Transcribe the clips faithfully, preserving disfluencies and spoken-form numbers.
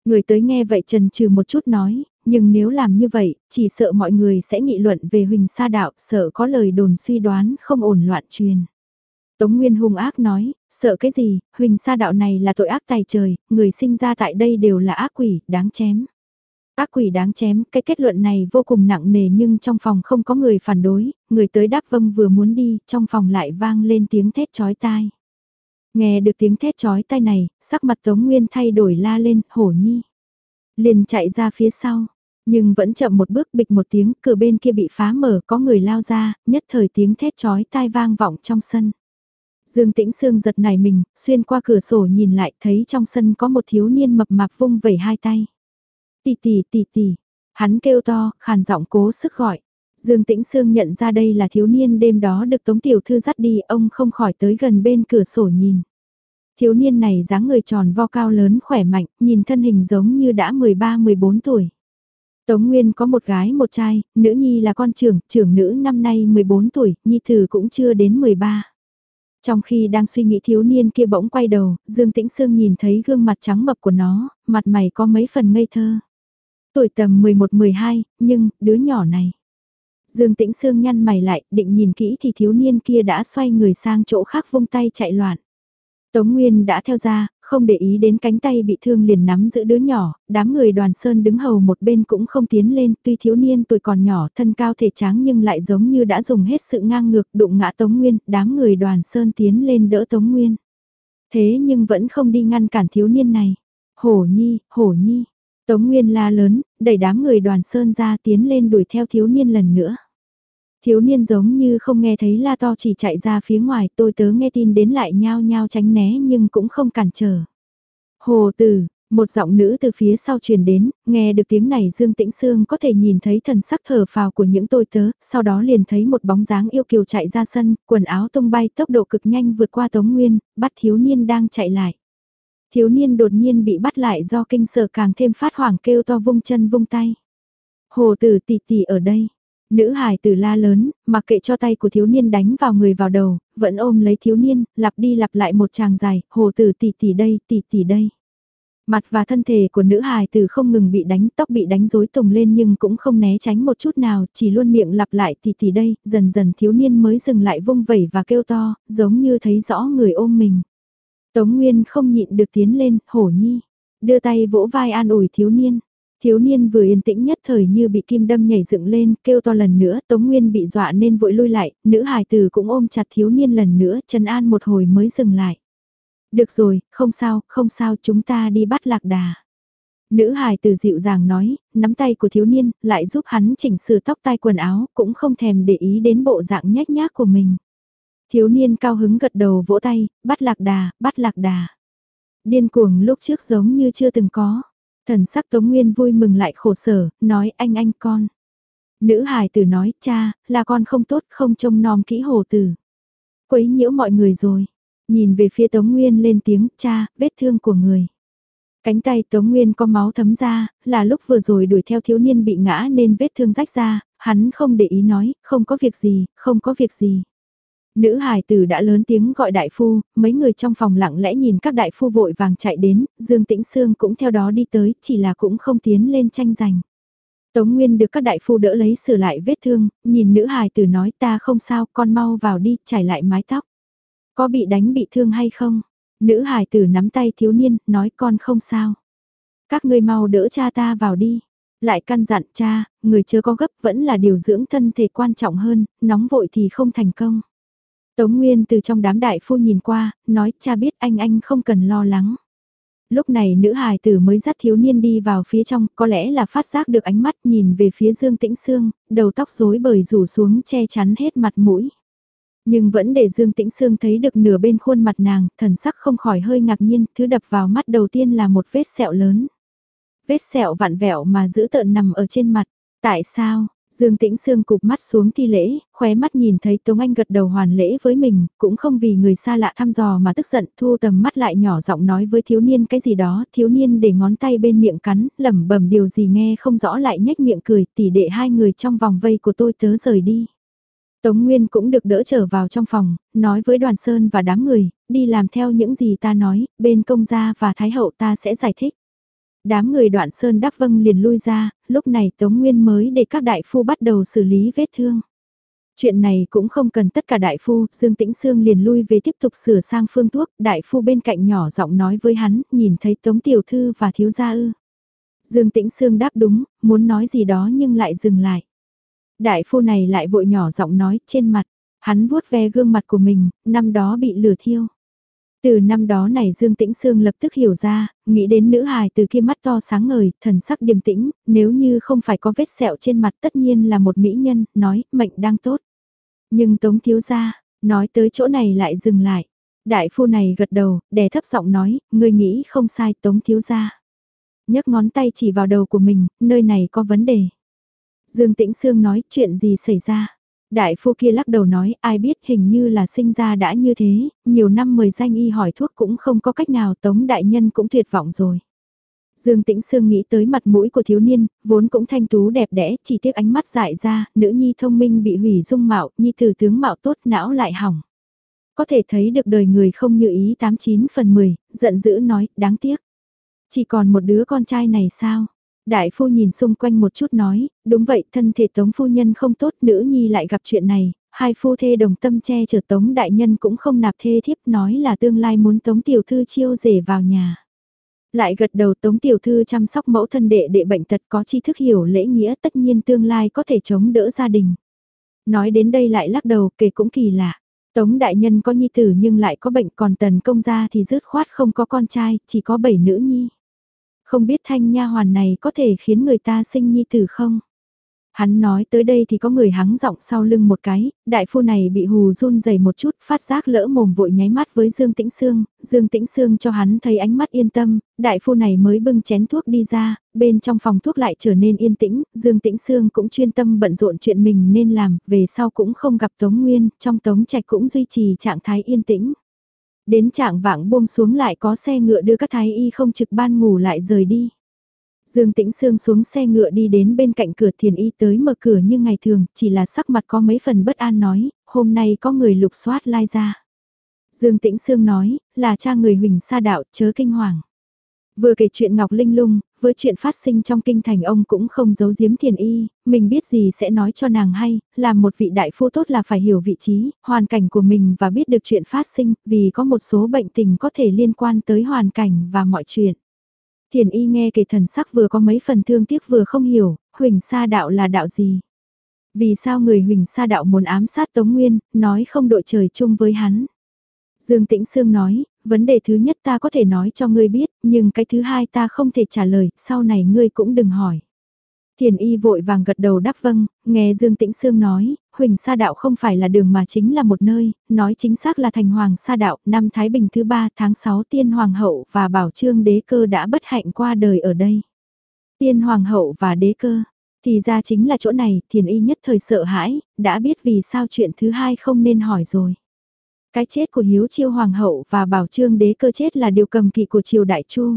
Người tới nghe vậy chần chừ một chút nói, nhưng nếu làm như vậy, chỉ sợ mọi người sẽ nghị luận về Huỳnh Sa Đạo, sợ có lời đồn suy đoán không ổn loạn truyền. Tống Nguyên hung ác nói, sợ cái gì, Huỳnh Sa Đạo này là tội ác tày trời, người sinh ra tại đây đều là ác quỷ, đáng chém. Ác quỷ đáng chém, cái kết luận này vô cùng nặng nề nhưng trong phòng không có người phản đối, người tới đáp vâng vừa muốn đi, trong phòng lại vang lên tiếng thét chói tai. Nghe được tiếng thét chói tai này, sắc mặt Tống Nguyên thay đổi la lên, hổ nhi. Liền chạy ra phía sau, nhưng vẫn chậm một bước bịch một tiếng, cửa bên kia bị phá mở, có người lao ra, nhất thời tiếng thét chói tai vang vọng trong sân. Dương Tĩnh Sương giật nảy mình, xuyên qua cửa sổ nhìn lại thấy trong sân có một thiếu niên mập mạp vung vẩy hai tay. Tỷ tỷ tỷ tỷ, hắn kêu to, khàn giọng cố sức gọi. Dương Tĩnh Sương nhận ra đây là thiếu niên đêm đó được Tống Tiểu Thư dắt đi, ông không khỏi tới gần bên cửa sổ nhìn. Thiếu niên này dáng người tròn vo cao lớn khỏe mạnh, nhìn thân hình giống như đã mười ba mười bốn tuổi. Tống Nguyên có một gái một trai, nữ nhi là con trưởng, trưởng nữ năm nay mười bốn tuổi, nhi tử cũng chưa đến mười ba. Trong khi đang suy nghĩ thiếu niên kia bỗng quay đầu, Dương Tĩnh Sương nhìn thấy gương mặt trắng mập của nó, mặt mày có mấy phần ngây thơ. Tuổi tầm mười một mười hai, nhưng, đứa nhỏ này. Dương Tĩnh Sương nhăn mày lại, định nhìn kỹ thì thiếu niên kia đã xoay người sang chỗ khác vung tay chạy loạn. Tống Nguyên đã theo ra, không để ý đến cánh tay bị thương liền nắm giữ đứa nhỏ, đám người Đoàn Sơn đứng hầu một bên cũng không tiến lên, tuy thiếu niên tuổi còn nhỏ thân cao thể tráng nhưng lại giống như đã dùng hết sự ngang ngược đụng ngã Tống Nguyên, đám người Đoàn Sơn tiến lên đỡ Tống Nguyên. Thế nhưng vẫn không đi ngăn cản thiếu niên này. Hổ nhi, hổ nhi, Tống Nguyên la lớn, đẩy đám người Đoàn Sơn ra tiến lên đuổi theo thiếu niên lần nữa. Thiếu niên giống như không nghe thấy la to chỉ chạy ra phía ngoài, tôi tớ nghe tin đến lại nhao nhao tránh né nhưng cũng không cản trở. Hồ Tử, một giọng nữ từ phía sau truyền đến, nghe được tiếng này Dương Tĩnh Sương có thể nhìn thấy thần sắc thở phào của những tôi tớ, sau đó liền thấy một bóng dáng yêu kiều chạy ra sân, quần áo tung bay tốc độ cực nhanh vượt qua Tống Nguyên, bắt thiếu niên đang chạy lại. Thiếu niên đột nhiên bị bắt lại do kinh sợ càng thêm phát hoảng kêu to vung chân vung tay. Hồ Tử tỷ tỷ ở đây. Nữ hài tử la lớn, mặc kệ cho tay của thiếu niên đánh vào người vào đầu, vẫn ôm lấy thiếu niên, lặp đi lặp lại một tràng dài, hồ tử tỷ tỷ đây, tỷ tỷ đây. Mặt và thân thể của nữ hài tử không ngừng bị đánh, tóc bị đánh rối tung lên nhưng cũng không né tránh một chút nào, chỉ luôn miệng lặp lại tỷ tỷ đây, dần dần thiếu niên mới dừng lại vung vẩy và kêu to, giống như thấy rõ người ôm mình. Tống Nguyên không nhịn được tiến lên, hổ nhi, đưa tay vỗ vai an ủi thiếu niên. Thiếu niên vừa yên tĩnh nhất thời như bị kim đâm nhảy dựng lên, kêu to lần nữa, Tống Nguyên bị dọa nên vội lui lại, nữ hài tử cũng ôm chặt thiếu niên lần nữa, trấn an một hồi mới dừng lại. Được rồi, không sao, không sao, chúng ta đi bắt lạc đà. Nữ hài tử dịu dàng nói, nắm tay của thiếu niên, lại giúp hắn chỉnh sửa tóc tai quần áo, cũng không thèm để ý đến bộ dạng nhếch nhác của mình. Thiếu niên cao hứng gật đầu vỗ tay, bắt lạc đà, bắt lạc đà. Điên cuồng lúc trước giống như chưa từng có. Thần sắc Tống Nguyên vui mừng lại khổ sở, nói anh anh con. Nữ hài tử nói, cha, là con không tốt, không trông nom kỹ hồ tử. Quấy nhiễu mọi người rồi. Nhìn về phía Tống Nguyên lên tiếng, cha, vết thương của người. Cánh tay Tống Nguyên có máu thấm ra, là lúc vừa rồi đuổi theo thiếu niên bị ngã nên vết thương rách ra, hắn không để ý nói, không có việc gì, không có việc gì. Nữ hài tử đã lớn tiếng gọi đại phu, mấy người trong phòng lặng lẽ nhìn các đại phu vội vàng chạy đến, Dương Tĩnh Sương cũng theo đó đi tới, chỉ là cũng không tiến lên tranh giành. Tống Nguyên được các đại phu đỡ lấy sửa lại vết thương, nhìn nữ hài tử nói ta không sao, con mau vào đi, trải lại mái tóc. Có bị đánh bị thương hay không? Nữ hài tử nắm tay thiếu niên, nói con không sao. Các ngươi mau đỡ cha ta vào đi. Lại căn dặn cha, người chưa có gấp vẫn là điều dưỡng thân thể quan trọng hơn, nóng vội thì không thành công. Tống Nguyên từ trong đám đại phu nhìn qua, nói cha biết anh anh không cần lo lắng. Lúc này nữ hài tử mới dắt thiếu niên đi vào phía trong, có lẽ là phát giác được ánh mắt nhìn về phía Dương Tĩnh Sương, đầu tóc rối bời rủ xuống che chắn hết mặt mũi. Nhưng vẫn để Dương Tĩnh Sương thấy được nửa bên khuôn mặt nàng, thần sắc không khỏi hơi ngạc nhiên, thứ đập vào mắt đầu tiên là một vết sẹo lớn. Vết sẹo vặn vẹo mà giữ tợn nằm ở trên mặt. Tại sao? Dương Tĩnh Sương cụp mắt xuống thi lễ, khóe mắt nhìn thấy Tống Anh gật đầu hoàn lễ với mình, cũng không vì người xa lạ thăm dò mà tức giận, thu tầm mắt lại nhỏ giọng nói với thiếu niên cái gì đó, thiếu niên để ngón tay bên miệng cắn, lẩm bẩm điều gì nghe không rõ lại nhếch miệng cười, tỉ đệ hai người trong vòng vây của tôi tớ rời đi. Tống Nguyên cũng được đỡ trở vào trong phòng, nói với Đoàn Sơn và đám người, đi làm theo những gì ta nói, bên công gia và Thái hậu ta sẽ giải thích. Đám người Đoạn Sơn đáp vâng liền lui ra, lúc này Tống Nguyên mới để các đại phu bắt đầu xử lý vết thương. Chuyện này cũng không cần tất cả đại phu, Dương Tĩnh Sương liền lui về tiếp tục sửa sang phương thuốc, đại phu bên cạnh nhỏ giọng nói với hắn, nhìn thấy Tống Tiểu Thư và thiếu gia ư. Dương Tĩnh Sương đáp đúng, muốn nói gì đó nhưng lại dừng lại. Đại phu này lại vội nhỏ giọng nói, trên mặt, hắn vuốt ve gương mặt của mình, năm đó bị lửa thiêu. Từ năm đó này Dương Tĩnh Sương lập tức hiểu ra, nghĩ đến nữ hài từ kia mắt to sáng ngời, thần sắc điềm tĩnh, nếu như không phải có vết sẹo trên mặt tất nhiên là một mỹ nhân, nói, mệnh đang tốt. Nhưng Tống thiếu gia, nói tới chỗ này lại dừng lại. Đại phu này gật đầu, đè thấp giọng nói, ngươi nghĩ không sai Tống thiếu gia. Nhấc ngón tay chỉ vào đầu của mình, nơi này có vấn đề. Dương Tĩnh Sương nói, chuyện gì xảy ra? Đại phu kia lắc đầu nói, ai biết hình như là sinh ra đã như thế, nhiều năm mời danh y hỏi thuốc cũng không có cách nào, Tống đại nhân cũng tuyệt vọng rồi. Dương Tĩnh Sương nghĩ tới mặt mũi của thiếu niên, vốn cũng thanh tú đẹp đẽ, chỉ tiếc ánh mắt dại ra, nữ nhi thông minh bị hủy dung mạo, nhi tử tướng mạo tốt não lại hỏng. Có thể thấy được đời người không như ý tám chín phần mười, giận dữ nói, đáng tiếc. Chỉ còn một đứa con trai này sao? Đại phu nhìn xung quanh một chút nói, đúng vậy, thân thể Tống phu nhân không tốt, nữ nhi lại gặp chuyện này, hai phu thê đồng tâm che chở Tống đại nhân cũng không nạp thê thiếp, nói là tương lai muốn Tống tiểu thư chiêu rể vào nhà. Lại gật đầu Tống tiểu thư chăm sóc mẫu thân đệ đệ bệnh tật có tri thức hiểu lễ nghĩa, tất nhiên tương lai có thể chống đỡ gia đình. Nói đến đây lại lắc đầu, kể cũng kỳ lạ. Tống đại nhân có nhi tử nhưng lại có bệnh, còn Tần công gia thì dứt khoát không có con trai, chỉ có bảy nữ nhi. Không biết thanh nha hoàn này có thể khiến người ta sinh nhi tử không? Hắn nói tới đây thì có người hắng giọng sau lưng một cái, đại phu này bị hù run rẩy một chút, phát giác lỡ mồm vội nháy mắt với Dương Tĩnh Sương, Dương Tĩnh Sương cho hắn thấy ánh mắt yên tâm, đại phu này mới bưng chén thuốc đi ra, bên trong phòng thuốc lại trở nên yên tĩnh, Dương Tĩnh Sương cũng chuyên tâm bận rộn chuyện mình nên làm, về sau cũng không gặp Tống Nguyên, trong Tống Trạch cũng duy trì trạng thái yên tĩnh. Đến trạng vạng buông xuống lại có xe ngựa đưa các thái y không trực ban ngủ lại rời đi. Dương Tĩnh Sương xuống xe ngựa đi đến bên cạnh cửa Thiền y tới mở cửa như ngày thường, chỉ là sắc mặt có mấy phần bất an nói, hôm nay có người lục soát lai ra. Dương Tĩnh Sương nói, là cha người Huỳnh Sa Đạo, chớ kinh hoàng. Vừa kể chuyện Ngọc Linh Lung, với chuyện phát sinh trong kinh thành ông cũng không giấu giếm Thiền y, mình biết gì sẽ nói cho nàng hay, làm một vị đại phu tốt là phải hiểu vị trí, hoàn cảnh của mình và biết được chuyện phát sinh, vì có một số bệnh tình có thể liên quan tới hoàn cảnh và mọi chuyện. Thiền y nghe kể thần sắc vừa có mấy phần thương tiếc vừa không hiểu, Huỳnh Sa Đạo là đạo gì? Vì sao người Huỳnh Sa Đạo muốn ám sát Tống Nguyên, nói không đội trời chung với hắn? Dương Tĩnh Sương nói, vấn đề thứ nhất ta có thể nói cho ngươi biết, nhưng cái thứ hai ta không thể trả lời, sau này ngươi cũng đừng hỏi. Thiền y vội vàng gật đầu đáp vâng, nghe Dương Tĩnh Sương nói, Huỳnh Sa Đạo không phải là đường mà chính là một nơi, nói chính xác là thành Hoàng Sa Đạo, năm Thái Bình thứ ba tháng sáu Tiên Hoàng hậu và Bảo Trương đế cơ đã bất hạnh qua đời ở đây. Tiên Hoàng hậu và đế cơ, thì ra chính là chỗ này, Thiền y nhất thời sợ hãi, đã biết vì sao chuyện thứ hai không nên hỏi rồi. Cái chết của Hiếu Chiêu Hoàng hậu và Bảo Trương đế cơ chết là điều cầm kỵ của triều Đại Chu.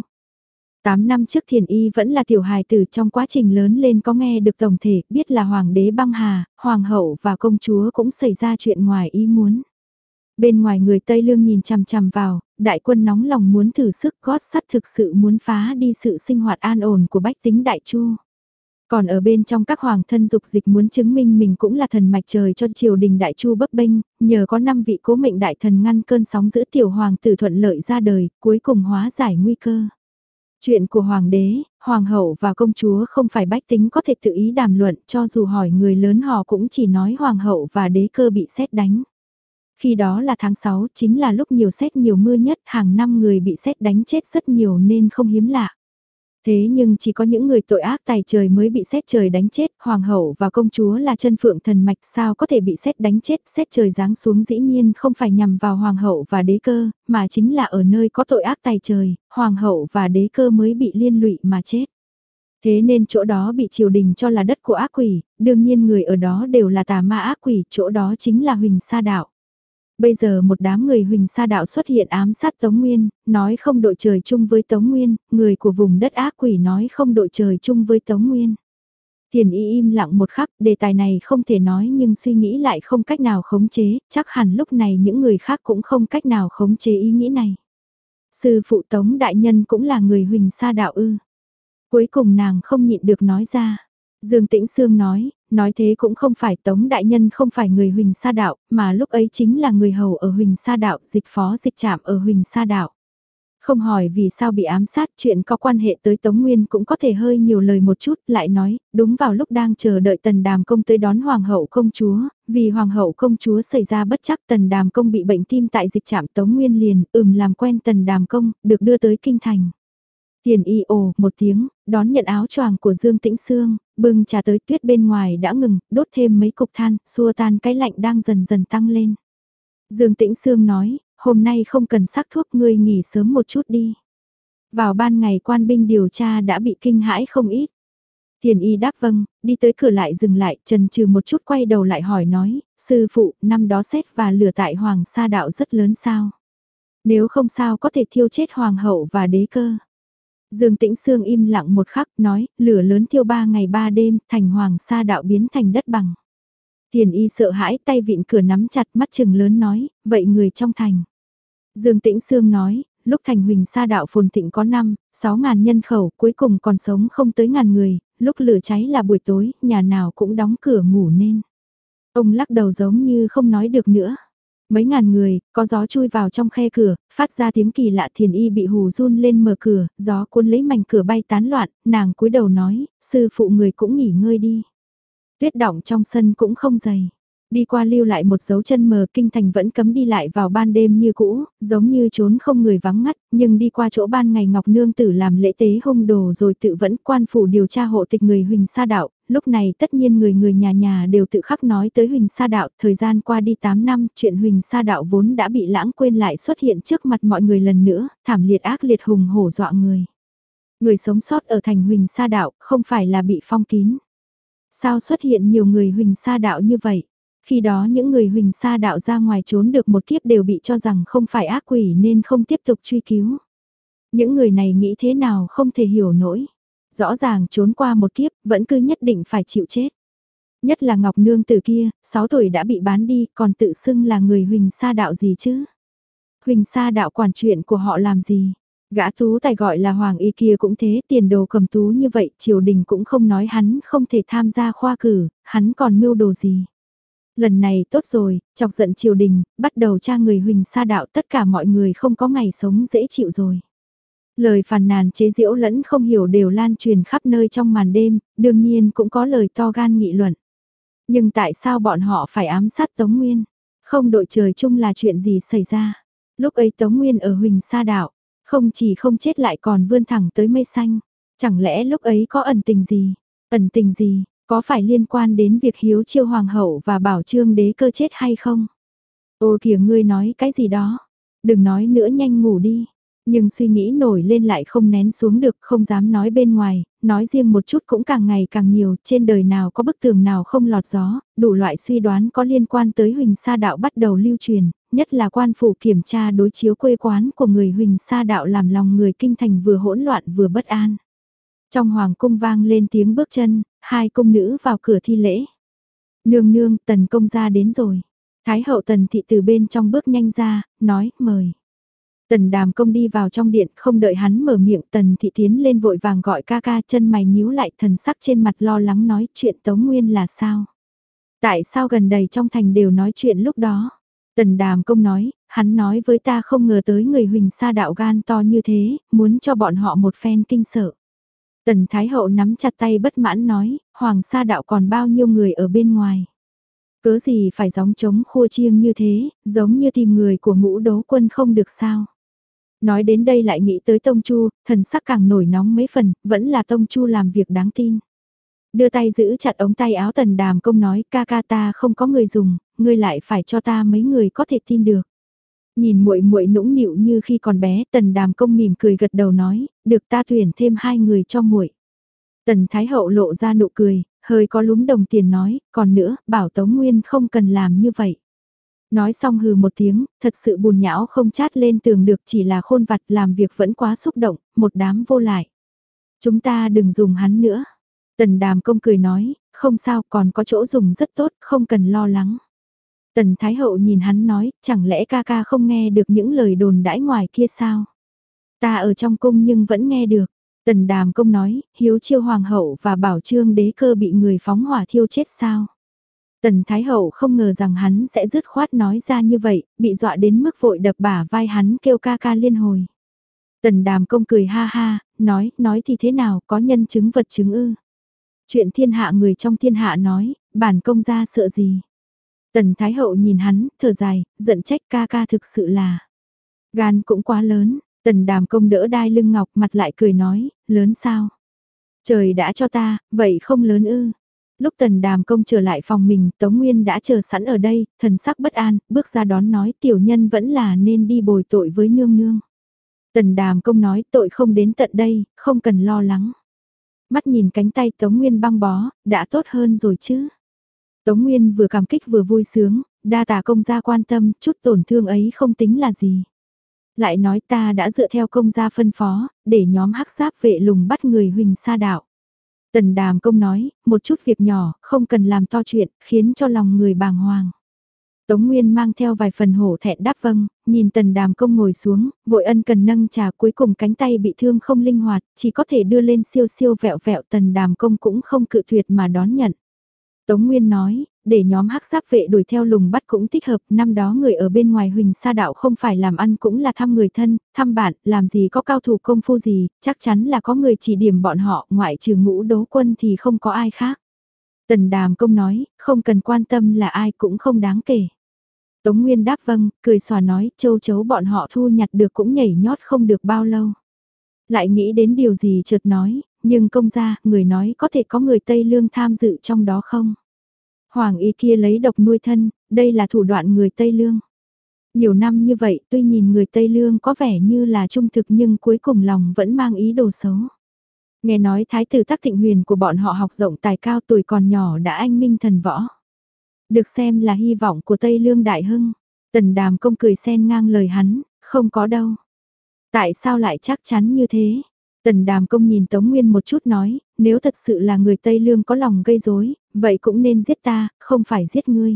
Tám năm trước Thiền y vẫn là tiểu hài tử, trong quá trình lớn lên có nghe được tổng thể, biết là Hoàng đế băng hà, Hoàng hậu và công chúa cũng xảy ra chuyện ngoài ý muốn. Bên ngoài người Tây Lương nhìn chằm chằm vào, đại quân nóng lòng muốn thử sức gót sắt thực sự muốn phá đi sự sinh hoạt an ổn của bách tính Đại Chu. Còn ở bên trong các hoàng thân dục dịch muốn chứng minh mình cũng là thần mạch trời cho triều đình Đại Chu bấp bênh, nhờ có năm vị cố mệnh đại thần ngăn cơn sóng giữa tiểu hoàng tử thuận lợi ra đời, cuối cùng hóa giải nguy cơ. Chuyện của hoàng đế, hoàng hậu và công chúa không phải bách tính có thể tự ý đàm luận, cho dù hỏi người lớn họ cũng chỉ nói hoàng hậu và đế cơ bị sét đánh. Khi đó là tháng sáu, chính là lúc nhiều sét nhiều mưa nhất, hàng năm người bị sét đánh chết rất nhiều nên không hiếm lạ. Thế nhưng chỉ có những người tội ác tài trời mới bị sét trời đánh chết, hoàng hậu và công chúa là chân phượng thần mạch sao có thể bị sét đánh chết, sét trời giáng xuống dĩ nhiên không phải nhằm vào hoàng hậu và đế cơ, mà chính là ở nơi có tội ác tài trời, hoàng hậu và đế cơ mới bị liên lụy mà chết. Thế nên chỗ đó bị triều đình cho là đất của ác quỷ, đương nhiên người ở đó đều là tà ma ác quỷ, chỗ đó chính là Huỳnh Sa Đạo. Bây giờ một đám người Huỳnh Sa Đạo xuất hiện ám sát Tống Nguyên, nói không đội trời chung với Tống Nguyên, người của vùng đất ác quỷ nói không đội trời chung với Tống Nguyên. Thiền y im lặng một khắc, đề tài này không thể nói nhưng suy nghĩ lại không cách nào khống chế, chắc hẳn lúc này những người khác cũng không cách nào khống chế ý nghĩ này. Sư phụ Tống Đại Nhân cũng là người Huỳnh Sa Đạo ư. Cuối cùng nàng không nhịn được nói ra. Dương Tĩnh Sương nói, nói thế cũng không phải Tống Đại Nhân không phải người Huỳnh Sa Đạo, mà lúc ấy chính là người hầu ở Huỳnh Sa Đạo, dịch phó dịch trạm ở Huỳnh Sa Đạo. Không hỏi vì sao bị ám sát, chuyện có quan hệ tới Tống Nguyên cũng có thể hơi nhiều lời một chút, lại nói, đúng vào lúc đang chờ đợi Tần Đàm Công tới đón Hoàng hậu công chúa, vì Hoàng hậu công chúa xảy ra bất chắc Tần Đàm Công bị bệnh tim tại dịch trạm Tống Nguyên liền, ừm làm quen Tần Đàm Công, được đưa tới Kinh Thành. Tiền y ồ một tiếng, đón nhận áo choàng của Dương Tĩnh Sương, bưng trà tới tuyết bên ngoài đã ngừng, đốt thêm mấy cục than, xua tan cái lạnh đang dần dần tăng lên. Dương Tĩnh Sương nói, hôm nay không cần sắc thuốc ngươi nghỉ sớm một chút đi. Vào ban ngày quan binh điều tra đã bị kinh hãi không ít. Tiền y đáp vâng, đi tới cửa lại dừng lại, chần chừ một chút quay đầu lại hỏi nói, sư phụ, năm đó xét và lửa tại Hoàng Sa Đạo rất lớn sao? Nếu không sao có thể thiêu chết Hoàng hậu và đế cơ. Dương Tĩnh Sương im lặng một khắc nói, lửa lớn thiêu ba ngày ba đêm, thành Hoàng Sa Đạo biến thành đất bằng. Tiền y sợ hãi tay vịn cửa nắm chặt mắt chừng lớn nói, vậy người trong thành. Dương Tĩnh Sương nói, lúc thành Huỳnh Sa Đạo phồn thịnh có năm, sáu ngàn nhân khẩu, cuối cùng còn sống không tới ngàn người, lúc lửa cháy là buổi tối, nhà nào cũng đóng cửa ngủ nên. Ông lắc đầu giống như không nói được nữa. Mấy ngàn người, có gió chui vào trong khe cửa, phát ra tiếng kỳ lạ. Thiền y bị hù run lên mở cửa, gió cuốn lấy mảnh cửa bay tán loạn, nàng cúi đầu nói, sư phụ người cũng nghỉ ngơi đi. Tuyết đọng trong sân cũng không dày. Đi qua lưu lại một dấu chân mờ, Kinh Thành vẫn cấm đi lại vào ban đêm như cũ, giống như trốn không người vắng ngắt, nhưng đi qua chỗ ban ngày Ngọc Nương Tử làm lễ tế hung đồ rồi tự vẫn quan phủ điều tra hộ tịch người Huỳnh Sa Đạo, lúc này tất nhiên người người nhà nhà đều tự khắc nói tới Huỳnh Sa Đạo, thời gian qua đi tám năm, chuyện Huỳnh Sa Đạo vốn đã bị lãng quên lại xuất hiện trước mặt mọi người lần nữa, thảm liệt ác liệt hùng hổ dọa người. Người sống sót ở thành Huỳnh Sa Đạo không phải là bị phong kín. Sao xuất hiện nhiều người Huỳnh Sa Đạo như vậy? Khi đó những người Huỳnh Sa Đạo ra ngoài trốn được một kiếp đều bị cho rằng không phải ác quỷ nên không tiếp tục truy cứu. Những người này nghĩ thế nào không thể hiểu nổi. Rõ ràng trốn qua một kiếp vẫn cứ nhất định phải chịu chết. Nhất là Ngọc Nương Tử kia, sáu tuổi đã bị bán đi còn tự xưng là người Huỳnh Sa Đạo gì chứ? Huỳnh Sa Đạo quản chuyện của họ làm gì? Gã tú tài gọi là Hoàng Y kia cũng thế, tiền đồ cầm tú như vậy, triều đình cũng không nói hắn không thể tham gia khoa cử, hắn còn mưu đồ gì. Lần này tốt rồi, chọc giận triều đình, bắt đầu tra người Huỳnh Sa Đạo, tất cả mọi người không có ngày sống dễ chịu rồi. Lời phàn nàn chế giễu lẫn không hiểu đều lan truyền khắp nơi trong màn đêm, đương nhiên cũng có lời to gan nghị luận. Nhưng tại sao bọn họ phải ám sát Tống Nguyên? Không đội trời chung là chuyện gì xảy ra? Lúc ấy Tống Nguyên ở Huỳnh Sa Đạo, không chỉ không chết lại còn vươn thẳng tới mây xanh. Chẳng lẽ lúc ấy có ẩn tình gì? Ẩn tình gì? Có phải liên quan đến việc hiếu chiêu hoàng hậu và bảo trương đế cơ chết hay không? Ô kìa ngươi nói cái gì đó? Đừng nói nữa nhanh ngủ đi. Nhưng suy nghĩ nổi lên lại không nén xuống được, không dám nói bên ngoài, nói riêng một chút cũng càng ngày càng nhiều, trên đời nào có bức tường nào không lọt gió, đủ loại suy đoán có liên quan tới Huỳnh Sa Đạo bắt đầu lưu truyền, nhất là quan phủ kiểm tra đối chiếu quê quán của người Huỳnh Sa Đạo làm lòng người kinh thành vừa hỗn loạn vừa bất an. Trong hoàng cung vang lên tiếng bước chân, hai cung nữ vào cửa thi lễ. Nương nương, Tần công gia đến rồi. Thái hậu Tần thị từ bên trong bước nhanh ra, nói, mời. Tần Đàm công đi vào trong điện, không đợi hắn mở miệng, Tần thị tiến lên vội vàng gọi ca ca, chân mày nhíu lại, thần sắc trên mặt lo lắng nói chuyện Tống Nguyên là sao? Tại sao gần đây trong thành đều nói chuyện lúc đó? Tần Đàm công nói, hắn nói với ta không ngờ tới người Huỳnh Sa Đạo gan to như thế, muốn cho bọn họ một phen kinh sợ. Tần Thái hậu nắm chặt tay bất mãn nói, Hoàng Sa Đạo còn bao nhiêu người ở bên ngoài. Cớ gì phải gióng trống khua chiêng như thế, giống như tìm người của ngũ đấu quân không được sao. Nói đến đây lại nghĩ tới Tông Chu, thần sắc càng nổi nóng mấy phần, vẫn là Tông Chu làm việc đáng tin. Đưa tay giữ chặt ống tay áo Tần Đàm công nói, ca ca ta không có người dùng, ngươi lại phải cho ta mấy người có thể tin được. Nhìn muội muội nũng nịu như khi còn bé, Tần Đàm công mỉm cười gật đầu nói, được ta tuyển thêm hai người cho muội. Tần Thái hậu lộ ra nụ cười, hơi có lúm đồng tiền nói, còn nữa, bảo Tống Nguyên không cần làm như vậy. Nói xong hừ một tiếng, thật sự bùn nhão không chát lên tường được, chỉ là khôn vặt, làm việc vẫn quá xúc động, một đám vô lại. Chúng ta đừng dùng hắn nữa. Tần Đàm công cười nói, không sao, còn có chỗ dùng rất tốt, không cần lo lắng. Tần Thái hậu nhìn hắn nói, chẳng lẽ ca ca không nghe được những lời đồn đãi ngoài kia sao? Ta ở trong cung nhưng vẫn nghe được. Tần Đàm Công nói, Hiếu Chiêu Hoàng hậu và Bảo Trương đế cơ bị người phóng hỏa thiêu chết sao? Tần Thái hậu không ngờ rằng hắn sẽ dứt khoát nói ra như vậy, bị dọa đến mức vội đập bả vai hắn kêu ca ca liên hồi. Tần Đàm Công cười ha ha, nói, nói thì thế nào, có nhân chứng vật chứng ư? Chuyện thiên hạ người trong thiên hạ nói, bản công gia sợ gì? Tần Thái hậu nhìn hắn, thở dài, giận trách ca ca thực sự là gan cũng quá lớn. Tần Đàm Công đỡ đai lưng ngọc mặt lại cười nói, lớn sao? Trời đã cho ta, vậy không lớn ư? Lúc Tần Đàm Công trở lại phòng mình, Tống Nguyên đã chờ sẵn ở đây, thần sắc bất an, bước ra đón nói tiểu nhân vẫn là nên đi bồi tội với nương nương. Tần Đàm Công nói tội không đến tận đây, không cần lo lắng. Mắt nhìn cánh tay Tống Nguyên băng bó, đã tốt hơn rồi chứ. Tống Nguyên vừa cảm kích vừa vui sướng, đa tạ công gia quan tâm, chút tổn thương ấy không tính là gì. Lại nói ta đã dựa theo công gia phân phó, để nhóm hắc giáp vệ lùng bắt người Huỳnh Sa Đạo. Tần Đàm Công nói, một chút việc nhỏ, không cần làm to chuyện, khiến cho lòng người bàng hoàng. Tống Nguyên mang theo vài phần hổ thẹn đáp vâng, nhìn Tần Đàm Công ngồi xuống, vội ân cần nâng trà, cuối cùng cánh tay bị thương không linh hoạt, chỉ có thể đưa lên siêu siêu vẹo vẹo. Tần Đàm Công cũng không cự tuyệt mà đón nhận. Tống Nguyên nói, để nhóm hắc giáp vệ đuổi theo lùng bắt cũng thích hợp, năm đó người ở bên ngoài Huỳnh Sa Đạo không phải làm ăn cũng là thăm người thân, thăm bạn, làm gì có cao thủ công phu gì, chắc chắn là có người chỉ điểm bọn họ, ngoại trừ Ngũ Đố Quân thì không có ai khác. Tần Đàm Công nói, không cần quan tâm là ai cũng không đáng kể. Tống Nguyên đáp vâng, cười xòa nói, châu chấu bọn họ thu nhặt được cũng nhảy nhót không được bao lâu. Lại nghĩ đến điều gì chợt nói, nhưng công gia, người nói có thể có người Tây Lương tham dự trong đó không? Hoàng y kia lấy độc nuôi thân, đây là thủ đoạn người Tây Lương. Nhiều năm như vậy, tuy nhìn người Tây Lương có vẻ như là trung thực nhưng cuối cùng lòng vẫn mang ý đồ xấu. Nghe nói thái tử Tắc Thịnh Huyền của bọn họ học rộng tài cao, tuổi còn nhỏ đã anh minh thần võ. Được xem là hy vọng của Tây Lương đại hưng. Tần Đàm Công cười xen ngang lời hắn, không có đâu. Tại sao lại chắc chắn như thế? Tần Đàm Công nhìn Tống Nguyên một chút nói, nếu thật sự là người Tây Lương có lòng gây rối, vậy cũng nên giết ta, không phải giết ngươi.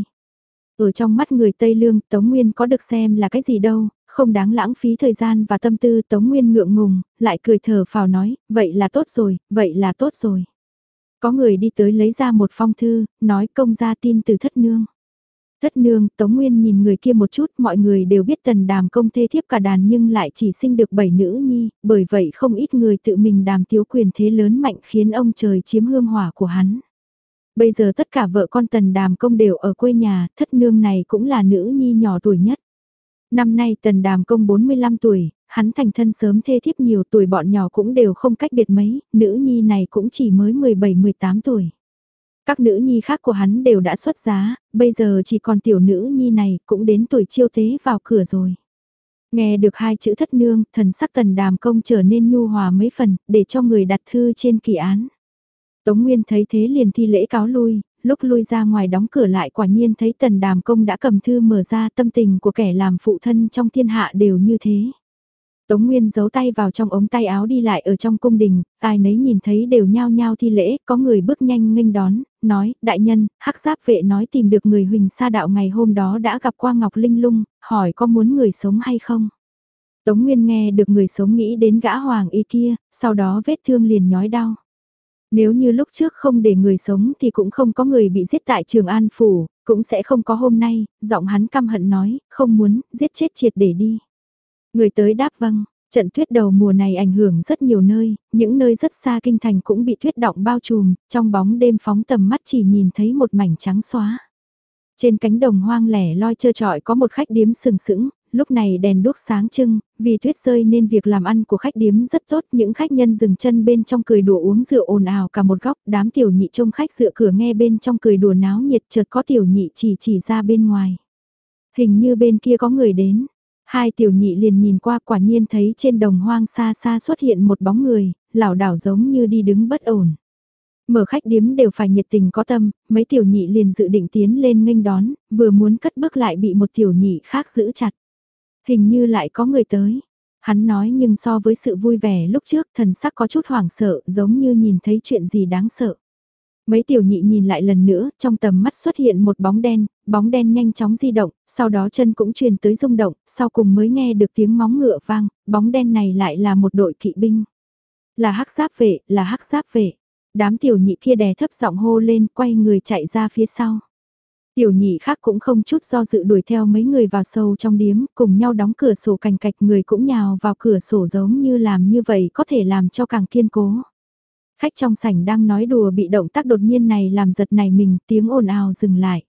Ở trong mắt người Tây Lương, Tống Nguyên có được xem là cái gì đâu, không đáng lãng phí thời gian và tâm tư. Tống Nguyên ngượng ngùng, lại cười thở phào nói, vậy là tốt rồi, vậy là tốt rồi. Có người đi tới lấy ra một phong thư, nói công gia tin từ thất nương. Thất nương, Tống Nguyên nhìn người kia một chút, mọi người đều biết Tần Đàm Công thê thiếp cả đàn nhưng lại chỉ sinh được bảy nữ nhi, bởi vậy không ít người tự mình đàm tiếu quyền thế lớn mạnh khiến ông trời chiếm hương hỏa của hắn. Bây giờ tất cả vợ con Tần Đàm Công đều ở quê nhà, thất nương này cũng là nữ nhi nhỏ tuổi nhất. Năm nay Tần Đàm Công bốn mươi lăm tuổi, hắn thành thân sớm thê thiếp nhiều, tuổi bọn nhỏ cũng đều không cách biệt mấy, nữ nhi này cũng chỉ mới mười bảy mười tám tuổi. Các nữ nhi khác của hắn đều đã xuất giá, bây giờ chỉ còn tiểu nữ nhi này cũng đến tuổi chiêu tế vào cửa rồi. Nghe được hai chữ thất nương, thần sắc Tần Đàm Công trở nên nhu hòa mấy phần, để cho người đặt thư trên kỳ án. Tống Nguyên thấy thế liền thi lễ cáo lui, lúc lui ra ngoài đóng cửa lại quả nhiên thấy Tần Đàm Công đã cầm thư mở ra. Tâm tình của kẻ làm phụ thân trong thiên hạ đều như thế. Tống Nguyên giấu tay vào trong ống tay áo đi lại ở trong cung đình, ai nấy nhìn thấy đều nhao nhao thi lễ, có người bước nhanh nghênh đón, nói, đại nhân, hắc giáp vệ nói tìm được người Huỳnh Sa Đạo ngày hôm đó đã gặp qua Ngọc Linh Lung, hỏi có muốn người sống hay không. Tống Nguyên nghe được người sống nghĩ đến gã hoàng y kia, sau đó vết thương liền nhói đau. Nếu như lúc trước không để người sống thì cũng không có người bị giết tại Trường An Phủ, cũng sẽ không có hôm nay. Giọng hắn căm hận nói, không muốn, giết chết triệt để đi. Người tới đáp vâng, trận tuyết đầu mùa này ảnh hưởng rất nhiều nơi, những nơi rất xa kinh thành cũng bị tuyết đọng bao trùm, trong bóng đêm phóng tầm mắt chỉ nhìn thấy một mảnh trắng xóa. Trên cánh đồng hoang lẻ loi trơ trọi có một khách điếm sừng sững, lúc này đèn đuốc sáng trưng, vì tuyết rơi nên việc làm ăn của khách điếm rất tốt, những khách nhân dừng chân bên trong cười đùa uống rượu ồn ào cả một góc, đám tiểu nhị trông khách dựa cửa nghe bên trong cười đùa náo nhiệt, chợt có tiểu nhị chỉ chỉ ra bên ngoài. Hình như bên kia có người đến. Hai tiểu nhị liền nhìn qua, quả nhiên thấy trên đồng hoang xa xa xuất hiện một bóng người, lảo đảo giống như đi đứng bất ổn. Mở khách điếm đều phải nhiệt tình có tâm, mấy tiểu nhị liền dự định tiến lên nghênh đón, vừa muốn cất bước lại bị một tiểu nhị khác giữ chặt. Hình như lại có người tới. Hắn nói nhưng so với sự vui vẻ lúc trước, thần sắc có chút hoảng sợ, giống như nhìn thấy chuyện gì đáng sợ. Mấy tiểu nhị nhìn lại lần nữa, trong tầm mắt xuất hiện một bóng đen, bóng đen nhanh chóng di động, sau đó chân cũng truyền tới rung động, sau cùng mới nghe được tiếng móng ngựa vang, bóng đen này lại là một đội kỵ binh. Là hắc giáp vệ, là hắc giáp vệ. Đám tiểu nhị kia đè thấp giọng hô lên, quay người chạy ra phía sau. Tiểu nhị khác cũng không chút do dự đuổi theo mấy người vào sâu trong điếm, cùng nhau đóng cửa sổ cành cạch, người cũng nhào vào cửa sổ giống như làm như vậy có thể làm cho càng kiên cố. Khách trong sảnh đang nói đùa bị động tác đột nhiên này làm giật nảy mình, tiếng ồn ào dừng lại.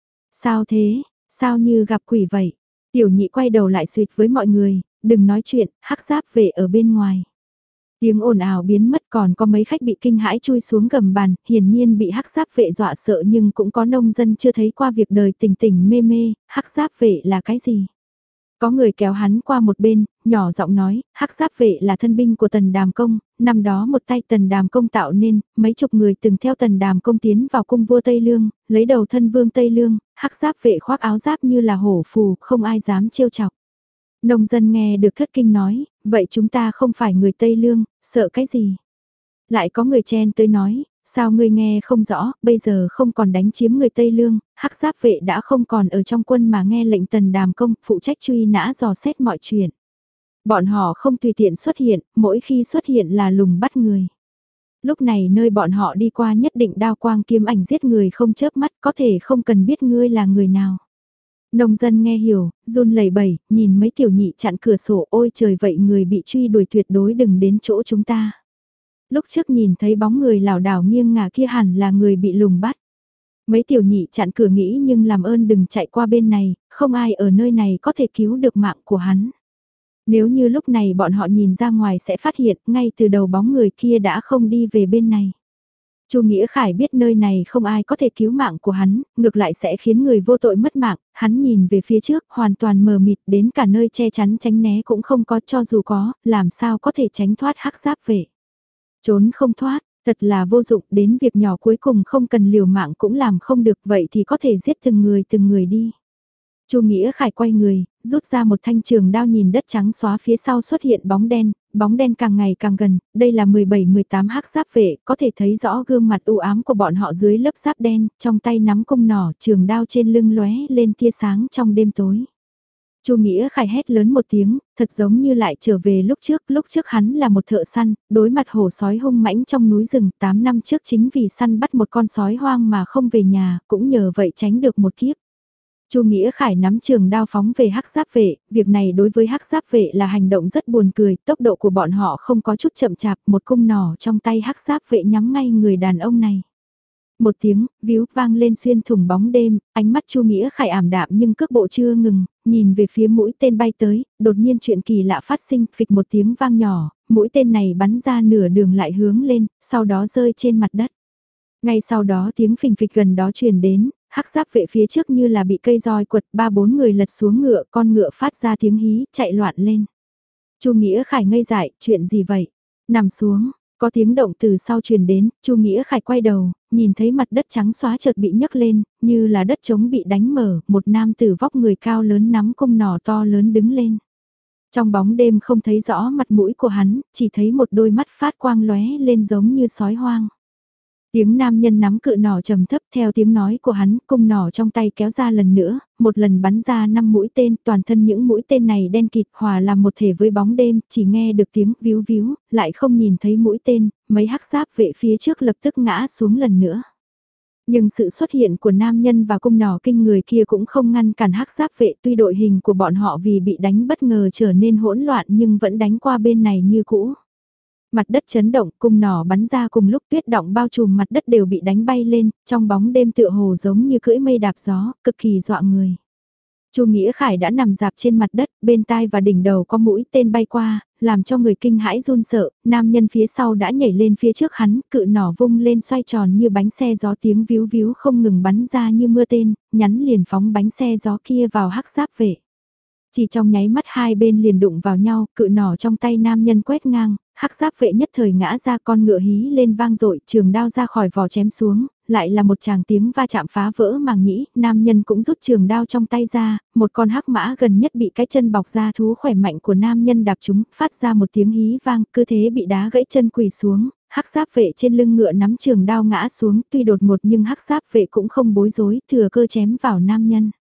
Sao thế, sao như gặp quỷ vậy? Tiểu nhị quay đầu lại suýt với mọi người, đừng nói chuyện, hắc giáp vệ ở bên ngoài. Tiếng ồn ào biến mất, còn có mấy khách bị kinh hãi chui xuống gầm bàn, hiển nhiên bị hắc giáp vệ dọa sợ, nhưng cũng có nông dân chưa thấy qua việc đời tỉnh tỉnh mê mê, hắc giáp vệ là cái gì? Có người kéo hắn qua một bên, nhỏ giọng nói, hắc giáp vệ là thân binh của Tần Đàm Công, năm đó một tay Tần Đàm Công tạo nên, mấy chục người từng theo Tần Đàm Công tiến vào cung vua Tây Lương, lấy đầu thân vương Tây Lương, hắc giáp vệ khoác áo giáp như là hổ phù, không ai dám trêu chọc. Nông dân nghe được thất kinh nói, vậy chúng ta không phải người Tây Lương, sợ cái gì? Lại có người chen tới nói, sao ngươi nghe không rõ, bây giờ không còn đánh chiếm người Tây Lương, hắc giáp vệ đã không còn ở trong quân mà nghe lệnh Tần Đàm Công, phụ trách truy nã dò xét mọi chuyện. Bọn họ không tùy tiện xuất hiện, mỗi khi xuất hiện là lùng bắt người. Lúc này nơi bọn họ đi qua nhất định đao quang kiếm ảnh giết người không chớp mắt, có thể không cần biết ngươi là người nào. Nông dân nghe hiểu, run lẩy bẩy, nhìn mấy tiểu nhị chặn cửa sổ, ôi trời, vậy người bị truy đuổi tuyệt đối đừng đến chỗ chúng ta. Lúc trước nhìn thấy bóng người lảo đảo nghiêng ngả kia hẳn là người bị lùng bắt. Mấy tiểu nhị chặn cửa nghĩ nhưng làm ơn đừng chạy qua bên này, không ai ở nơi này có thể cứu được mạng của hắn. Nếu như lúc này bọn họ nhìn ra ngoài sẽ phát hiện ngay từ đầu bóng người kia đã không đi về bên này. Chu Nghĩa Khải biết nơi này không ai có thể cứu mạng của hắn, ngược lại sẽ khiến người vô tội mất mạng, hắn nhìn về phía trước hoàn toàn mờ mịt, đến cả nơi che chắn tránh né cũng không có, cho dù có, làm sao có thể tránh thoát hắc giáp vệ. Trốn không thoát, thật là vô dụng, đến việc nhỏ cuối cùng không cần liều mạng cũng làm không được, vậy thì có thể giết từng người từng người đi. Chu Nghĩa Khải quay người, rút ra một thanh trường đao, nhìn đất trắng xóa phía sau xuất hiện bóng đen, bóng đen càng ngày càng gần, đây là mười bảy mười tám hắc giáp vệ, có thể thấy rõ gương mặt u ám của bọn họ dưới lớp giáp đen, trong tay nắm cung nỏ, trường đao trên lưng lóe lên tia sáng trong đêm tối. Chu Nghĩa Khải hét lớn một tiếng, thật giống như lại trở về lúc trước, lúc trước hắn là một thợ săn, đối mặt hổ sói hung mãnh trong núi rừng, tám năm trước chính vì săn bắt một con sói hoang mà không về nhà, cũng nhờ vậy tránh được một kiếp. Chu Nghĩa Khải nắm trường đao phóng về hắc giáp vệ, việc này đối với hắc giáp vệ là hành động rất buồn cười, tốc độ của bọn họ không có chút chậm chạp, một cung nỏ trong tay hắc giáp vệ nhắm ngay người đàn ông này. Một tiếng, víu vang lên xuyên thủng bóng đêm, ánh mắt Chu Nghĩa Khải ảm đạm nhưng cước bộ chưa ngừng, nhìn về phía mũi tên bay tới, đột nhiên chuyện kỳ lạ phát sinh, phịch một tiếng vang nhỏ, mũi tên này bắn ra nửa đường lại hướng lên, sau đó rơi trên mặt đất. Ngay sau đó tiếng phình phịch gần đó truyền đến, hắc giáp vệ phía trước như là bị cây roi quật, ba bốn người lật xuống ngựa, con ngựa phát ra tiếng hí, chạy loạn lên. Chu Nghĩa Khải ngây dại, chuyện gì vậy? Nằm xuống, có tiếng động từ sau truyền đến, Chu Nghĩa Khải quay đầu, nhìn thấy mặt đất trắng xóa chợt bị nhấc lên, như là đất trống bị đánh mở, một nam tử vóc người cao lớn nắm cung nỏ to lớn đứng lên. Trong bóng đêm không thấy rõ mặt mũi của hắn, chỉ thấy một đôi mắt phát quang lóe lên giống như sói hoang. Tiếng nam nhân nắm cự nỏ trầm thấp, theo tiếng nói của hắn, cung nỏ trong tay kéo ra lần nữa, một lần bắn ra năm mũi tên, toàn thân những mũi tên này đen kịt hòa làm một thể với bóng đêm, chỉ nghe được tiếng víu víu, lại không nhìn thấy mũi tên, mấy hắc giáp vệ phía trước lập tức ngã xuống lần nữa. Nhưng sự xuất hiện của nam nhân và cung nỏ kinh người kia cũng không ngăn cản hắc giáp vệ, tuy đội hình của bọn họ vì bị đánh bất ngờ trở nên hỗn loạn nhưng vẫn đánh qua bên này như cũ. Mặt đất chấn động, cung nỏ bắn ra cùng lúc, tuyết động bao trùm mặt đất đều bị đánh bay lên, trong bóng đêm tựa hồ giống như cưỡi mây đạp gió, cực kỳ dọa người. Chu Nghĩa Khải đã nằm dạp trên mặt đất, bên tai và đỉnh đầu có mũi tên bay qua, làm cho người kinh hãi run sợ, nam nhân phía sau đã nhảy lên phía trước hắn, cự nỏ vung lên xoay tròn như bánh xe gió, tiếng víu víu không ngừng bắn ra như mưa tên, nhắn liền phóng bánh xe gió kia vào hắc giáp vệ. Chỉ trong nháy mắt hai bên liền đụng vào nhau, cự nỏ trong tay nam nhân quét ngang, hắc giáp vệ nhất thời ngã ra, con ngựa hí lên vang dội, trường đao ra khỏi vỏ chém xuống, lại là một tràng tiếng va chạm phá vỡ màng nhĩ, nam nhân cũng rút trường đao trong tay ra, một con hắc mã gần nhất bị cái chân bọc ra thú khỏe mạnh của nam nhân đạp trúng, phát ra một tiếng hí vang, cứ thế bị đá gãy chân quỳ xuống, hắc giáp vệ trên lưng ngựa nắm trường đao ngã xuống, tuy đột ngột nhưng hắc giáp vệ cũng không bối rối, thừa cơ chém vào nam nhân.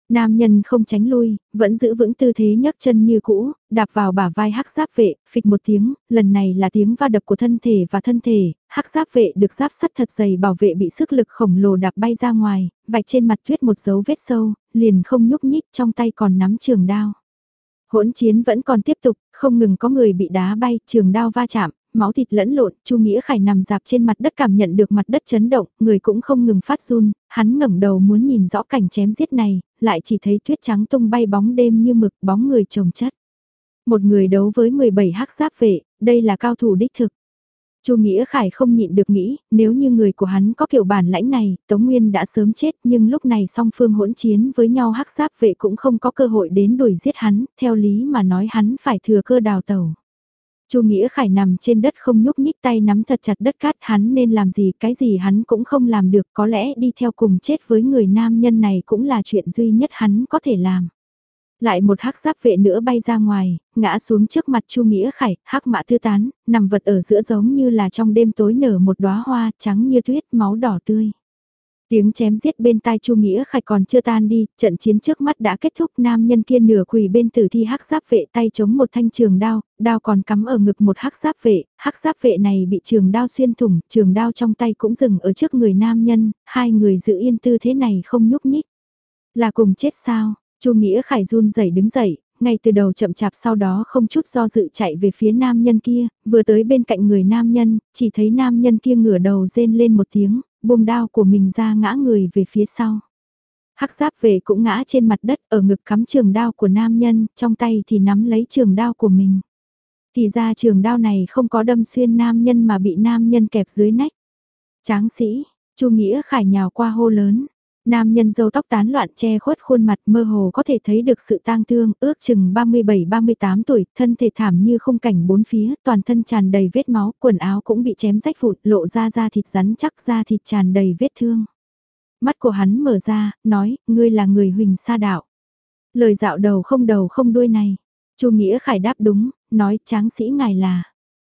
Nam nhân không tránh lui, vẫn giữ vững tư thế nhấc chân như cũ, đạp vào bả vai hắc giáp vệ, phịch một tiếng, lần này là tiếng va đập của thân thể và thân thể, hắc giáp vệ được giáp sắt thật dày bảo vệ bị sức lực khổng lồ đạp bay ra ngoài, vạch trên mặt tuyết một dấu vết sâu, liền không nhúc nhích, trong tay còn nắm trường đao. Hỗn chiến vẫn còn tiếp tục, không ngừng có người bị đá bay, trường đao va chạm, máu thịt lẫn lộn, Chu Nghĩa Khải nằm dạp trên mặt đất cảm nhận được mặt đất chấn động, người cũng không ngừng phát run, hắn ngẩng đầu muốn nhìn rõ cảnh chém giết này, lại chỉ thấy tuyết trắng tung bay bóng đêm như mực, bóng người chồng chất. Một người đấu với mười bảy hắc giáp vệ, đây là cao thủ đích thực. Chu Nghĩa Khải không nhịn được nghĩ, nếu như người của hắn có kiểu bản lãnh này, Tống Nguyên đã sớm chết, nhưng lúc này song phương hỗn chiến với nhau hắc giáp vệ cũng không có cơ hội đến đuổi giết hắn, theo lý mà nói hắn phải thừa cơ đào tẩu. Chu Nghĩa Khải nằm trên đất không nhúc nhích, tay nắm thật chặt đất cát, hắn nên làm gì, cái gì hắn cũng không làm được, có lẽ đi theo cùng chết với người nam nhân này cũng là chuyện duy nhất hắn có thể làm. Lại một hắc giáp vệ nữa bay ra ngoài, ngã xuống trước mặt Chu Nghĩa Khải, hắc mã thư tán, nằm vật ở giữa giống như là trong đêm tối nở một đóa hoa trắng như tuyết, máu đỏ tươi. Tiếng chém giết bên tai Chu Nghĩa Khải còn chưa tan đi, trận chiến trước mắt đã kết thúc, nam nhân kia nửa quỳ bên tử thi hắc giáp vệ, tay chống một thanh trường đao, đao còn cắm ở ngực một hắc giáp vệ, hắc giáp vệ này bị trường đao xuyên thủng, trường đao trong tay cũng dừng ở trước người nam nhân, hai người giữ yên tư thế này không nhúc nhích. Là cùng chết sao? Chu Nghĩa Khải run rẩy đứng dậy, ngay từ đầu chậm chạp sau đó không chút do dự chạy về phía nam nhân kia, vừa tới bên cạnh người nam nhân, chỉ thấy nam nhân kia ngửa đầu rên lên một tiếng, buông đao của mình ra ngã người về phía sau. Hắc giáp vệ cũng ngã trên mặt đất, ở ngực cắm trường đao của nam nhân, trong tay thì nắm lấy trường đao của mình. Thì ra trường đao này không có đâm xuyên nam nhân mà bị nam nhân kẹp dưới nách. Tráng sĩ, Chu Nghĩa Khải nhào qua hô lớn. Nam nhân râu tóc tán loạn che khuất khuôn mặt, mơ hồ có thể thấy được sự tang thương, ước chừng ba mươi bảy ba mươi tám tuổi, thân thể thảm như khung cảnh bốn phía, toàn thân tràn đầy vết máu, quần áo cũng bị chém rách vụn, lộ ra da thịt rắn chắc, da thịt tràn đầy vết thương. Mắt của hắn mở ra, nói, ngươi là người Huỳnh Sa Đạo. Lời dạo đầu không đầu không đuôi này. Chu Nghĩa Khải đáp đúng, nói, tráng sĩ ngài là.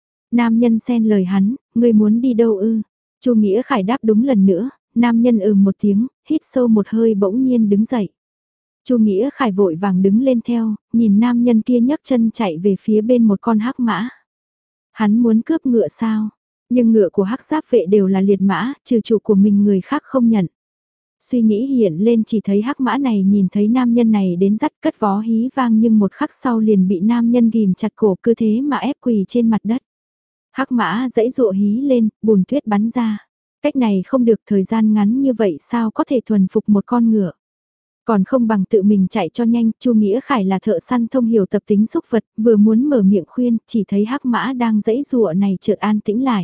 Nam nhân xen lời hắn, ngươi muốn đi đâu ư? Chu Nghĩa Khải đáp đúng lần nữa. Nam nhân ừm một tiếng, hít sâu một hơi bỗng nhiên đứng dậy. Chu Nghĩa Khải vội vàng đứng lên theo, nhìn nam nhân kia nhấc chân chạy về phía bên một con hắc mã. Hắn muốn cướp ngựa sao? Nhưng ngựa của hắc giáp vệ đều là liệt mã, trừ chủ của mình người khác không nhận. Suy nghĩ hiện lên chỉ thấy hắc mã này nhìn thấy nam nhân này đến dắt cất vó hí vang nhưng một khắc sau liền bị nam nhân ghim chặt cổ, cứ thế mà ép quỳ trên mặt đất. Hắc mã dãy dụa hí lên, bùn tuyết bắn ra. Cách này không được, thời gian ngắn như vậy sao có thể thuần phục một con ngựa. Còn không bằng tự mình chạy cho nhanh, Chu Nghĩa Khải là thợ săn thông hiểu tập tính xúc vật, vừa muốn mở miệng khuyên, chỉ thấy hắc mã đang dãy dụa này chợt an tĩnh lại.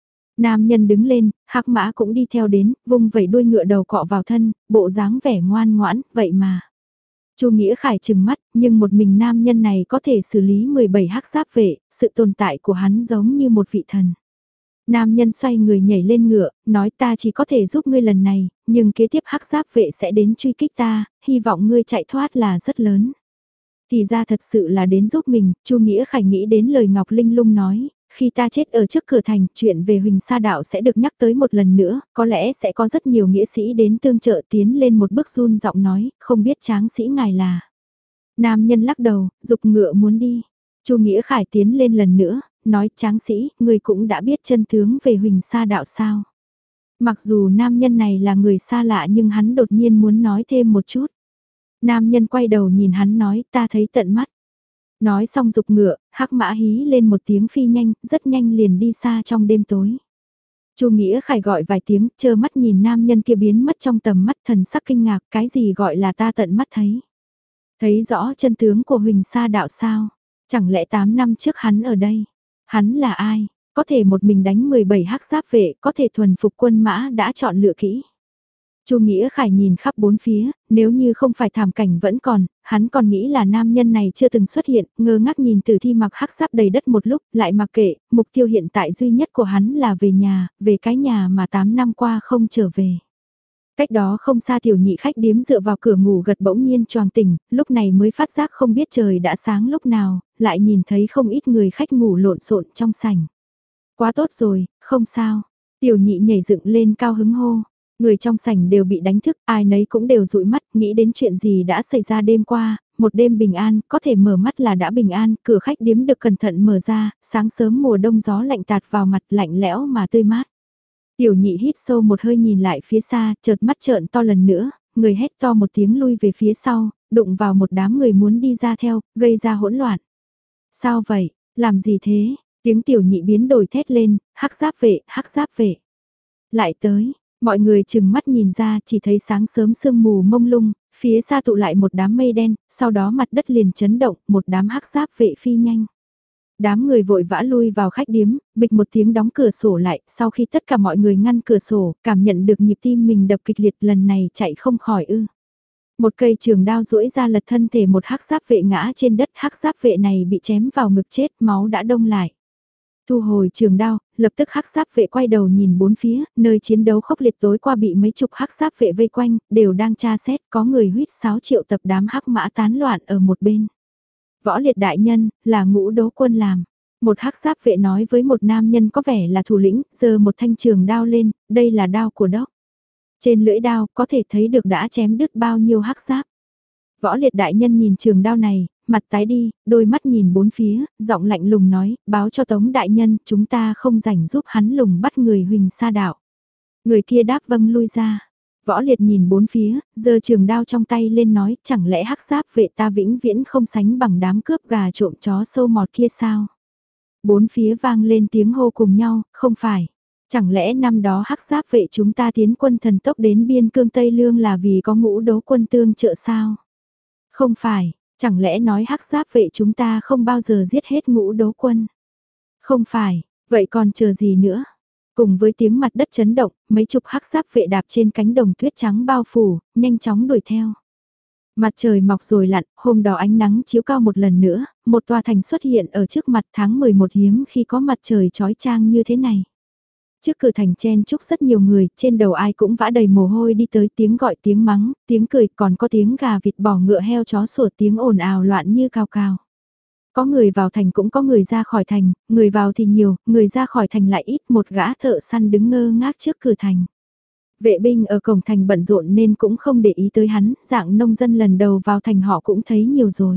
Nam nhân đứng lên, hắc mã cũng đi theo đến, vung vẩy đuôi ngựa đầu cọ vào thân, bộ dáng vẻ ngoan ngoãn, vậy mà. Chu Nghĩa Khải trừng mắt, nhưng một mình nam nhân này có thể xử lý mười bảy hắc giáp vệ, sự tồn tại của hắn giống như một vị thần. Nam nhân xoay người nhảy lên ngựa, nói ta chỉ có thể giúp ngươi lần này, nhưng kế tiếp hắc giáp vệ sẽ đến truy kích ta, hy vọng ngươi chạy thoát là rất lớn. Thì ra thật sự là đến giúp mình, Chu Nghĩa Khải nghĩ đến lời Ngọc Linh Lung nói, khi ta chết ở trước cửa thành, chuyện về Huỳnh Sa Đạo sẽ được nhắc tới một lần nữa, có lẽ sẽ có rất nhiều nghĩa sĩ đến tương trợ, tiến lên một bước run giọng nói, không biết tráng sĩ ngài là. Nam nhân lắc đầu, dục ngựa muốn đi. Chu Nghĩa Khải tiến lên lần nữa, nói tráng sĩ, người cũng đã biết chân tướng về Huỳnh Sa Đạo sao. Mặc dù nam nhân này là người xa lạ nhưng hắn đột nhiên muốn nói thêm một chút. Nam nhân quay đầu nhìn hắn nói ta thấy tận mắt. Nói xong dục ngựa, hắc mã hí lên một tiếng phi nhanh, rất nhanh liền đi xa trong đêm tối. Chu Nghĩa Khải gọi vài tiếng, trơ mắt nhìn nam nhân kia biến mất trong tầm mắt, thần sắc kinh ngạc, cái gì gọi là ta tận mắt thấy. Thấy rõ chân tướng của Huỳnh Sa Đạo sao? Chẳng lẽ tám năm trước hắn ở đây? Hắn là ai? Có thể một mình đánh mười bảy hắc giáp vệ, có thể thuần phục quân mã đã chọn lựa kỹ. Chu Nghĩa Khải nhìn khắp bốn phía, nếu như không phải thảm cảnh vẫn còn, hắn còn nghĩ là nam nhân này chưa từng xuất hiện, ngơ ngác nhìn tử thi mặc hắc giáp đầy đất một lúc, lại mặc kệ, mục tiêu hiện tại duy nhất của hắn là về nhà, về cái nhà mà tám năm qua không trở về. Cách đó không xa tiểu nhị khách điếm dựa vào cửa ngủ gật bỗng nhiên choàng tỉnh, lúc này mới phát giác không biết trời đã sáng lúc nào, lại nhìn thấy không ít người khách ngủ lộn xộn trong sảnh. Quá tốt rồi, không sao. Tiểu nhị nhảy dựng lên cao hứng hô. Người trong sảnh đều bị đánh thức, ai nấy cũng đều dụi mắt, nghĩ đến chuyện gì đã xảy ra đêm qua, một đêm bình an, có thể mở mắt là đã bình an, cửa khách điếm được cẩn thận mở ra, sáng sớm mùa đông gió lạnh tạt vào mặt lạnh lẽo mà tươi mát. Tiểu nhị hít sâu một hơi nhìn lại phía xa, chợt mắt trợn to lần nữa, người hét to một tiếng lui về phía sau, đụng vào một đám người muốn đi ra theo, gây ra hỗn loạn. Sao vậy, làm gì thế? Tiếng tiểu nhị biến đổi thét lên, hắc giáp vệ, hắc giáp vệ. Lại tới, mọi người chừng mắt nhìn ra chỉ thấy sáng sớm sương mù mông lung, phía xa tụ lại một đám mây đen, sau đó mặt đất liền chấn động, một đám hắc giáp vệ phi nhanh. Đám người vội vã lui vào khách điếm, bịch một tiếng đóng cửa sổ lại, sau khi tất cả mọi người ngăn cửa sổ, cảm nhận được nhịp tim mình đập kịch liệt lần này chạy không khỏi ư. Một cây trường đao duỗi ra lật thân thể một hắc giáp vệ ngã trên đất, hắc giáp vệ này bị chém vào ngực chết, máu đã đông lại. Thu hồi trường đao, lập tức hắc giáp vệ quay đầu nhìn bốn phía, nơi chiến đấu khốc liệt tối qua bị mấy chục hắc giáp vệ vây quanh, đều đang tra xét, có người huýt sáo triệu tập đám hắc mã tán loạn ở một bên. Võ liệt đại nhân, là Ngũ Đấu Quân làm. Một hắc giáp vệ nói với một nam nhân có vẻ là thủ lĩnh, giơ một thanh trường đao lên, đây là đao của đốc. Trên lưỡi đao có thể thấy được đã chém đứt bao nhiêu hắc giáp. Võ liệt đại nhân nhìn trường đao này, mặt tái đi, đôi mắt nhìn bốn phía, giọng lạnh lùng nói, báo cho Tống đại nhân, chúng ta không rảnh giúp hắn lùng bắt người Huỳnh Sa Đạo. Người kia đáp vâng lui ra. Võ liệt nhìn bốn phía, giơ trường đao trong tay lên nói, chẳng lẽ hắc giáp vệ ta vĩnh viễn không sánh bằng đám cướp gà trộm chó sâu mọt kia sao? Bốn phía vang lên tiếng hô cùng nhau, không phải. Chẳng lẽ năm đó hắc giáp vệ chúng ta tiến quân thần tốc đến biên cương Tây Lương là vì có Ngũ Đấu Quân tương trợ sao? Không phải, chẳng lẽ nói hắc giáp vệ chúng ta không bao giờ giết hết Ngũ Đấu Quân? Không phải, vậy còn chờ gì nữa? Cùng với tiếng mặt đất chấn động, mấy chục hắc giáp vệ đạp trên cánh đồng tuyết trắng bao phủ, nhanh chóng đuổi theo. Mặt trời mọc rồi lặn, hôm đó ánh nắng chiếu cao một lần nữa, một tòa thành xuất hiện ở trước mặt tháng mười một hiếm khi có mặt trời chói chang như thế này. Trước cửa thành chen chúc rất nhiều người, trên đầu ai cũng vã đầy mồ hôi đi tới tiếng gọi tiếng mắng, tiếng cười, còn có tiếng gà vịt bò ngựa heo chó sủa tiếng ồn ào loạn như cào cào. Có người vào thành cũng có người ra khỏi thành, người vào thì nhiều, người ra khỏi thành lại ít, một gã thợ săn đứng ngơ ngác trước cửa thành. Vệ binh ở cổng thành bận rộn nên cũng không để ý tới hắn, dạng nông dân lần đầu vào thành họ cũng thấy nhiều rồi.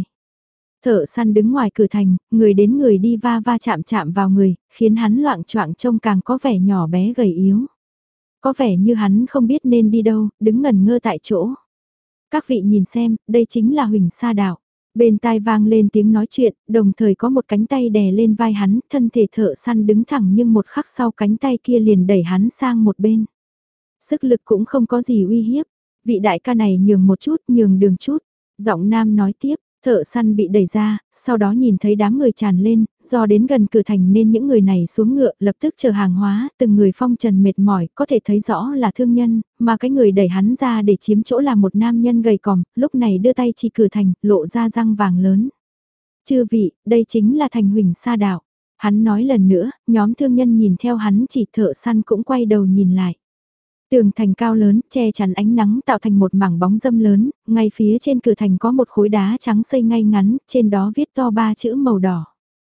Thợ săn đứng ngoài cửa thành, người đến người đi va va chạm chạm vào người, khiến hắn loạng choạng trông càng có vẻ nhỏ bé gầy yếu. Có vẻ như hắn không biết nên đi đâu, đứng ngẩn ngơ tại chỗ. Các vị nhìn xem, đây chính là Huỳnh Sa Đạo. Bên tai vang lên tiếng nói chuyện, đồng thời có một cánh tay đè lên vai hắn, thân thể thợ săn đứng thẳng nhưng một khắc sau cánh tay kia liền đẩy hắn sang một bên. Sức lực cũng không có gì uy hiếp, vị đại ca này nhường một chút, nhường đường chút. Giọng nam nói tiếp, thợ săn bị đẩy ra, sau đó nhìn thấy đám người tràn lên, do đến gần cửa thành nên những người này xuống ngựa lập tức chờ hàng hóa, từng người phong trần mệt mỏi, có thể thấy rõ là thương nhân, mà cái người đẩy hắn ra để chiếm chỗ là một nam nhân gầy còm, lúc này đưa tay chỉ cửa thành, lộ ra răng vàng lớn. Chư vị, đây chính là thành Huỳnh Sa Đạo. Hắn nói lần nữa, nhóm thương nhân nhìn theo hắn chỉ thợ săn cũng quay đầu nhìn lại. Tường thành cao lớn, che chắn ánh nắng tạo thành một mảng bóng râm lớn, ngay phía trên cửa thành có một khối đá trắng xây ngay ngắn, trên đó viết to ba chữ màu đỏ.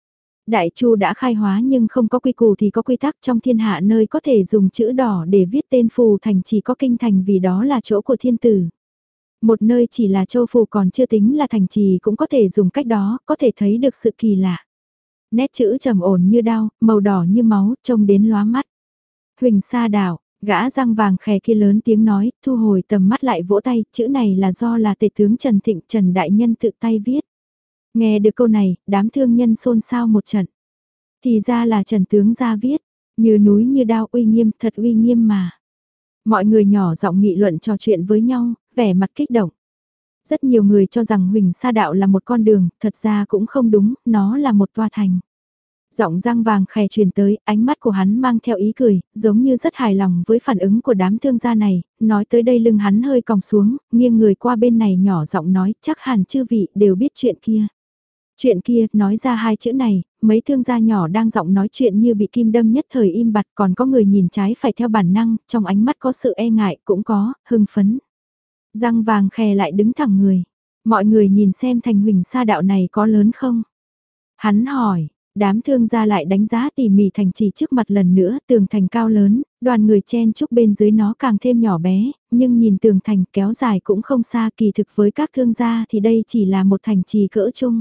Đại Chu đã khai hóa nhưng không có quy củ thì có quy tắc, trong thiên hạ nơi có thể dùng chữ đỏ để viết tên phù thành chỉ có kinh thành vì đó là chỗ của thiên tử. Một nơi chỉ là châu phù còn chưa tính là thành trì cũng có thể dùng cách đó, có thể thấy được sự kỳ lạ. Nét chữ trầm ổn như đao, màu đỏ như máu, trông đến lóa mắt. Huỳnh Sa Đạo. Gã răng vàng khè kia lớn tiếng nói, thu hồi tầm mắt lại vỗ tay, chữ này là do là tể tướng Trần Thịnh Trần Đại Nhân tự tay viết. Nghe được câu này, đám thương nhân xôn xao một trận. Thì ra là Trần Tướng ra viết, như núi như đao uy nghiêm, thật uy nghiêm mà. Mọi người nhỏ giọng nghị luận trò chuyện với nhau, vẻ mặt kích động. Rất nhiều người cho rằng Huỳnh Sa Đạo là một con đường, thật ra cũng không đúng, nó là một tòa thành. Giọng răng vàng khè truyền tới, ánh mắt của hắn mang theo ý cười, giống như rất hài lòng với phản ứng của đám thương gia này, nói tới đây lưng hắn hơi còng xuống, nghiêng người qua bên này nhỏ giọng nói, chắc hẳn chư vị đều biết chuyện kia. Chuyện kia, nói ra hai chữ này, mấy thương gia nhỏ đang giọng nói chuyện như bị kim đâm nhất thời im bặt, còn có người nhìn trái phải theo bản năng, trong ánh mắt có sự e ngại, cũng có, hưng phấn. Răng vàng khè lại đứng thẳng người, mọi người nhìn xem thành Huỳnh Sa Đạo này có lớn không? Hắn hỏi. Đám thương gia lại đánh giá tỉ mỉ thành trì trước mặt lần nữa, tường thành cao lớn, đoàn người chen chúc bên dưới nó càng thêm nhỏ bé, nhưng nhìn tường thành kéo dài cũng không xa, kỳ thực với các thương gia thì đây chỉ là một thành trì cỡ chung.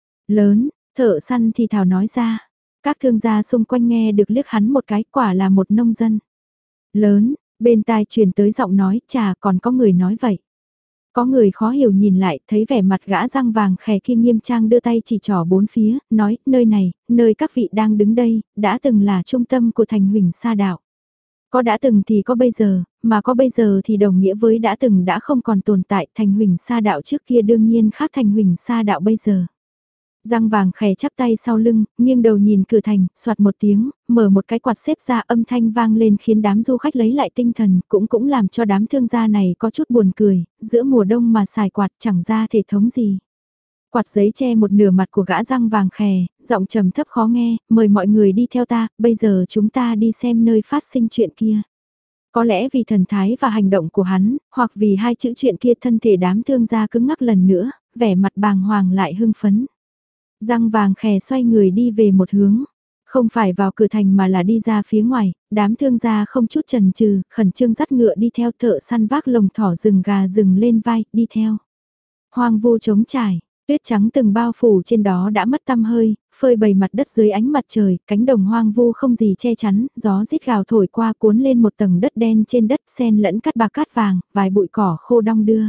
Lớn, thợ săn thì thảo nói ra, các thương gia xung quanh nghe được liếc hắn một cái, quả là một nông dân. Lớn, bên tai truyền tới giọng nói, chà còn có người nói vậy. Có người khó hiểu nhìn lại, thấy vẻ mặt gã răng vàng khè kia nghiêm trang đưa tay chỉ trỏ bốn phía, nói, nơi này, nơi các vị đang đứng đây, đã từng là trung tâm của thành Huỳnh Sa Đạo. Có đã từng thì có bây giờ, mà có bây giờ thì đồng nghĩa với đã từng đã không còn tồn tại, thành Huỳnh Sa Đạo trước kia đương nhiên khác thành Huỳnh Sa Đạo bây giờ. Răng vàng khè chắp tay sau lưng, nghiêng đầu nhìn cửa thành, soạt một tiếng, mở một cái quạt xếp ra âm thanh vang lên khiến đám du khách lấy lại tinh thần, cũng cũng làm cho đám thương gia này có chút buồn cười, giữa mùa đông mà xài quạt chẳng ra thể thống gì. Quạt giấy che một nửa mặt của gã răng vàng khè, giọng trầm thấp khó nghe, mời mọi người đi theo ta, bây giờ chúng ta đi xem nơi phát sinh chuyện kia. Có lẽ vì thần thái và hành động của hắn, hoặc vì hai chữ chuyện kia thân thể đám thương gia cứng ngắc lần nữa, vẻ mặt bàng hoàng lại hưng phấn. Răng vàng khè xoay người đi về một hướng, không phải vào cửa thành mà là đi ra phía ngoài, đám thương gia không chút chần chừ, khẩn trương dắt ngựa đi theo thợ săn vác lồng thỏ rừng gà rừng lên vai, đi theo. Hoang vu trống trải, tuyết trắng từng bao phủ trên đó đã mất tăm hơi, phơi bày mặt đất dưới ánh mặt trời, cánh đồng hoang vu không gì che chắn, gió rít gào thổi qua cuốn lên một tầng đất đen trên đất sen lẫn cát bạc cát vàng, vài bụi cỏ khô đong đưa.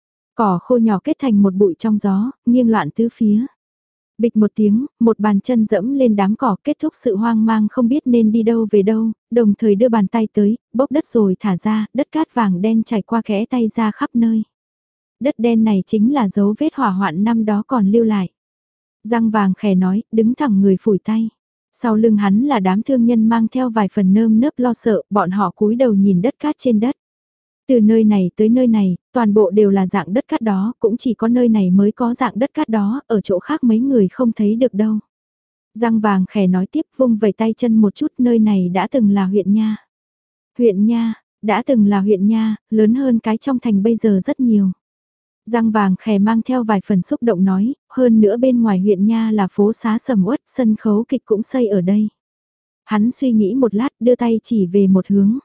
Cỏ khô nhỏ kết thành một bụi trong gió, nghiêng loạn tứ phía. Bịch một tiếng, một bàn chân dẫm lên đám cỏ kết thúc sự hoang mang không biết nên đi đâu về đâu, đồng thời đưa bàn tay tới, bốc đất rồi thả ra, đất cát vàng đen chảy qua kẽ tay ra khắp nơi. Đất đen này chính là dấu vết hỏa hoạn năm đó còn lưu lại. Răng vàng khè nói, đứng thẳng người phủi tay. Sau lưng hắn là đám thương nhân mang theo vài phần nơm nớp lo sợ, bọn họ cúi đầu nhìn đất cát trên đất. Từ nơi này tới nơi này, toàn bộ đều là dạng đất cát đó, cũng chỉ có nơi này mới có dạng đất cát đó, ở chỗ khác mấy người không thấy được đâu. Răng vàng khè nói tiếp vung vẩy tay chân một chút, nơi này đã từng là huyện Nha. Huyện Nha, đã từng là huyện Nha, lớn hơn cái trong thành bây giờ rất nhiều. Răng vàng khè mang theo vài phần xúc động nói, hơn nữa bên ngoài huyện Nha là phố xá sầm uất, sân khấu kịch cũng xây ở đây. Hắn suy nghĩ một lát đưa tay chỉ về một hướng.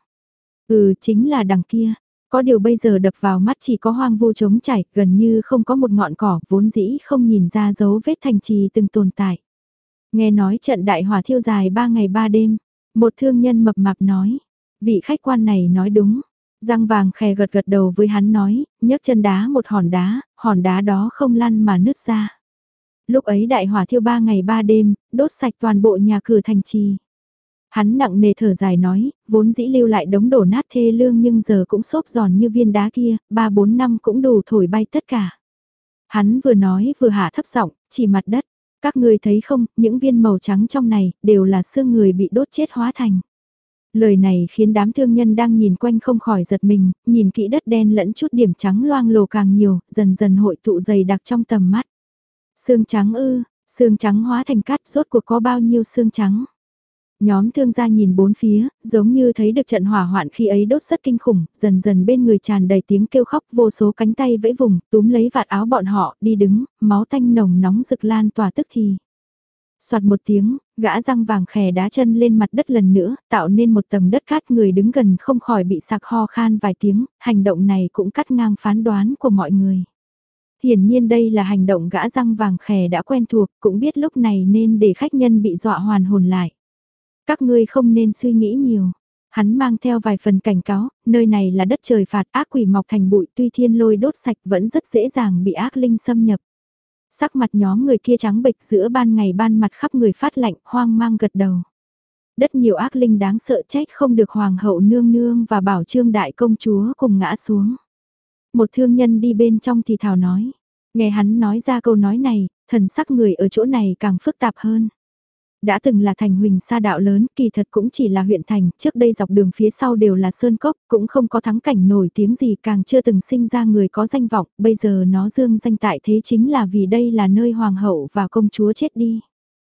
Ừ, chính là đằng kia. Có điều bây giờ đập vào mắt chỉ có hoang vu trống trải, gần như không có một ngọn cỏ, vốn dĩ không nhìn ra dấu vết thành trì từng tồn tại. Nghe nói trận đại hỏa thiêu dài ba ngày ba đêm, một thương nhân mập mạp nói, vị khách quan này nói đúng. Răng vàng khè gật gật đầu với hắn nói, nhấc chân đá một hòn đá, hòn đá đó không lăn mà nứt ra. Lúc ấy đại hỏa thiêu ba ngày ba đêm, đốt sạch toàn bộ nhà cửa thành trì. Hắn nặng nề thở dài nói, vốn dĩ lưu lại đống đổ nát thê lương nhưng giờ cũng xốp giòn như viên đá kia, ba bốn năm cũng đủ thổi bay tất cả. Hắn vừa nói vừa hạ thấp giọng, chỉ mặt đất. Các người thấy không, những viên màu trắng trong này, đều là xương người bị đốt chết hóa thành. Lời này khiến đám thương nhân đang nhìn quanh không khỏi giật mình, nhìn kỹ đất đen lẫn chút điểm trắng loang lổ càng nhiều, dần dần hội tụ dày đặc trong tầm mắt. Xương trắng ư, xương trắng hóa thành cát, rốt cuộc có bao nhiêu xương trắng. Nhóm thương gia nhìn bốn phía, giống như thấy được trận hỏa hoạn khi ấy đốt rất kinh khủng, dần dần bên người tràn đầy tiếng kêu khóc, vô số cánh tay vẫy vùng, túm lấy vạt áo bọn họ, đi đứng, máu tanh nồng nóng rực lan tỏa tức thì. Soạt một tiếng, gã răng vàng khè đá chân lên mặt đất lần nữa, tạo nên một tầng đất cát, người đứng gần không khỏi bị sặc ho khan vài tiếng, hành động này cũng cắt ngang phán đoán của mọi người. Hiển nhiên đây là hành động gã răng vàng khè đã quen thuộc, cũng biết lúc này nên để khách nhân bị dọa hoàn hồn lại. Các ngươi không nên suy nghĩ nhiều. Hắn mang theo vài phần cảnh cáo, nơi này là đất trời phạt, ác quỷ mọc thành bụi, tuy thiên lôi đốt sạch vẫn rất dễ dàng bị ác linh xâm nhập. Sắc mặt nhóm người kia trắng bệch, giữa ban ngày ban mặt khắp người phát lạnh, hoang mang gật đầu. Đất nhiều ác linh đáng sợ, trách không được hoàng hậu nương nương và bảo trương đại công chúa cùng ngã xuống. Một thương nhân đi bên trong thì thào nói. Nghe hắn nói ra câu nói này, thần sắc người ở chỗ này càng phức tạp hơn. Đã từng là thành Huỳnh Sa Đạo lớn, kỳ thật cũng chỉ là huyện thành, trước đây dọc đường phía sau đều là sơn cốc, cũng không có thắng cảnh nổi tiếng gì, càng chưa từng sinh ra người có danh vọng, bây giờ nó dương danh tại thế chính là vì đây là nơi hoàng hậu và công chúa chết đi.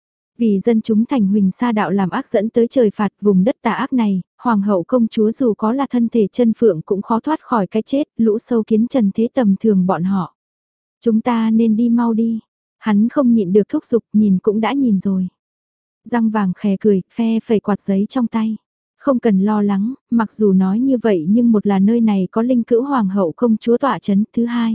Vì dân chúng thành Huỳnh Sa Đạo làm ác dẫn tới trời phạt vùng đất tà ác này, hoàng hậu công chúa dù có là thân thể chân phượng cũng khó thoát khỏi cái chết, lũ sâu kiến trần thế tầm thường bọn họ. Chúng ta nên đi mau đi, hắn không nhịn được thúc giục, nhìn cũng đã nhìn rồi. Răng vàng khè cười, phe phẩy quạt giấy trong tay. Không cần lo lắng, mặc dù nói như vậy nhưng một là nơi này có linh cữu hoàng hậu công chúa tọa chấn. Thứ hai,